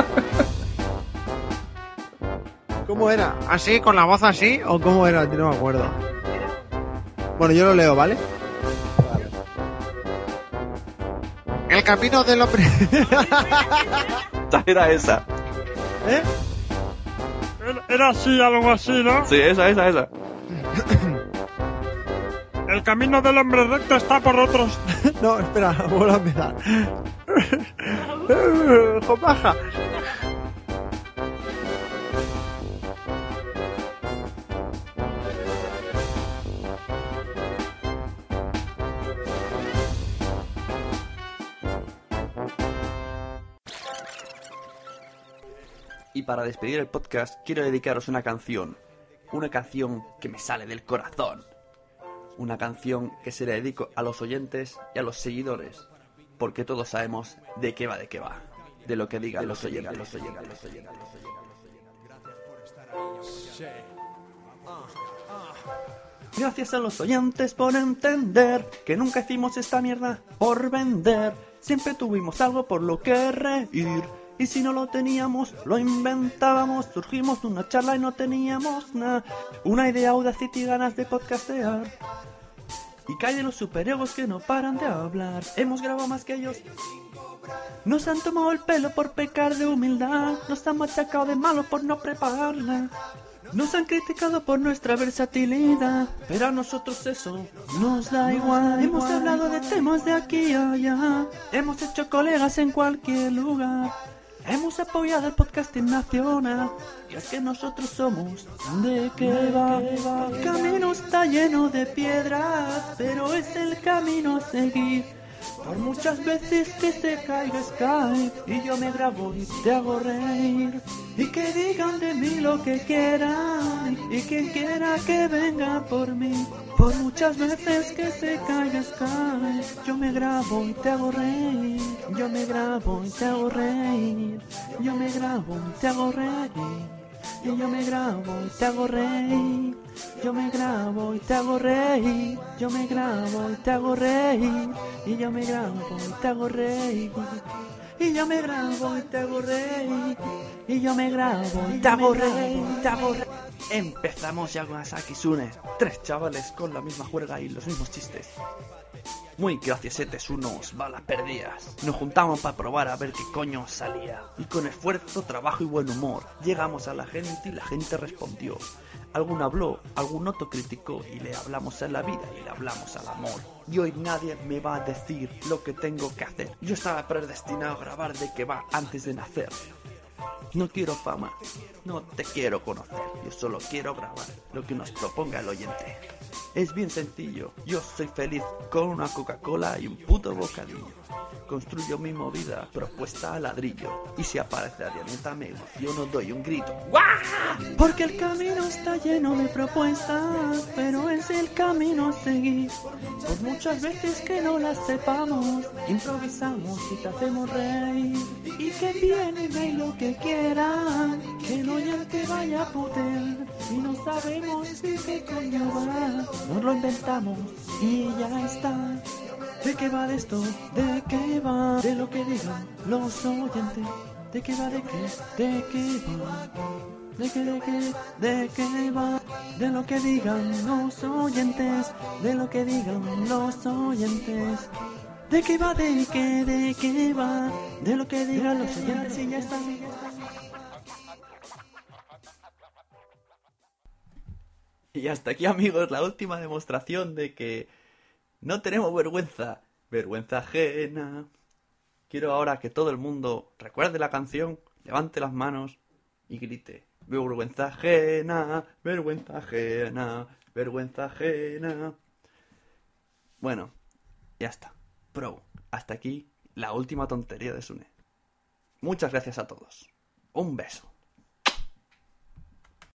¿Cómo era? ¿Así? ¿Con la voz así? ¿O cómo era? No me acuerdo. Bueno, yo lo leo, ¿vale? El camino del hombre... Era esa. ¿Eh? Era así, algo así, ¿no? Sí, esa. El camino del hombre recto está por otros. No, espera, vuelvo a empezar. Jopaja. Y para despedir el podcast quiero dedicaros una canción que me sale del corazón. una canción que se le dedico a los oyentes y a los seguidores, porque todos sabemos de qué va, de lo que digan los oyentes. Gracias a los oyentes por entender que nunca hicimos esta mierda por vender. Siempre tuvimos algo por lo que reír. Y si no lo teníamos, lo inventábamos. Surgimos de una charla y no teníamos nada. Una idea Audacity y ganas de podcastear. Y cae de los superegos que no paran de hablar. Hemos grabado más que ellos. Nos han tomado el pelo por pecar de humildad. Nos han machacado de malo por no prepararla. Nos han criticado por nuestra versatilidad, pero a nosotros eso nos da igual. Hemos hablado de temas de aquí a allá. Hemos hecho colegas en cualquier lugar. Hemos apoyado el podcasting nacional. Y es que nosotros somos de qué va. El camino está lleno de piedras, pero es el camino a seguir. Por muchas veces que se caiga Skype y yo me grabo y te hago reír. Y que digan de mí lo que quieran y quien quiera que venga por mí. Por muchas veces que se caiga Skype, yo me grabo y te hago reír. Yo me grabo y te hago reír. Yo me grabo y te hago reír. Y yo me grabo y te hago reír. Yo me grabo y te hago reír. Yo me grabo y te hago reír. Y yo me grabo y te hago reír. Y yo me grabo y te hago reír. Y yo me grabo y te hago reír. Empezamos ya con Asakisune. 3 chavales con la misma juerga y los mismos chistes. Muy graciosetes unos, balas perdidas. Nos juntamos para probar a ver qué coño salía. Y con esfuerzo, trabajo y buen humor llegamos a la gente y la gente respondió. Algún habló, algún otro criticó y le hablamos a la vida y le hablamos al amor. Y hoy nadie me va a decir lo que tengo que hacer. Yo estaba predestinado a grabar de qué va antes de nacer. No quiero fama, no te quiero conocer. Yo solo quiero grabar lo que nos proponga el oyente. Es bien sencillo, yo soy feliz con una Coca-Cola y un puto bocadillo. Construyo mi movida, propuesta a ladrillo. Y si aparece Arianeta me emociono, doy un grito. ¡Guau! Porque el camino está lleno de propuestas, pero es el camino a seguir. Por muchas veces que no las sepamos, improvisamos y te hacemos reír. Y que viene de lo que quieran, que el oyente vaya a poder. Y no sabemos de qué coño va, nos lo inventamos y ya está. ¿De qué va de esto? ¿De qué va? De lo que digan los oyentes. ¿De qué va? ¿De qué? ¿De qué va? ¿De qué va? De lo que digan los oyentes. De lo que digan los oyentes. ¿De qué va? ¿De qué va? De lo que digan los oyentes y ya está. Y hasta aquí, amigos, la última demostración de que no tenemos vergüenza. Vergüenza ajena. Quiero ahora que todo el mundo recuerde la canción, levante las manos y grite. Vergüenza ajena, vergüenza ajena, vergüenza ajena. Bueno, ya está. Pro, hasta aquí la última tontería de Sune. Muchas gracias a todos. Un beso.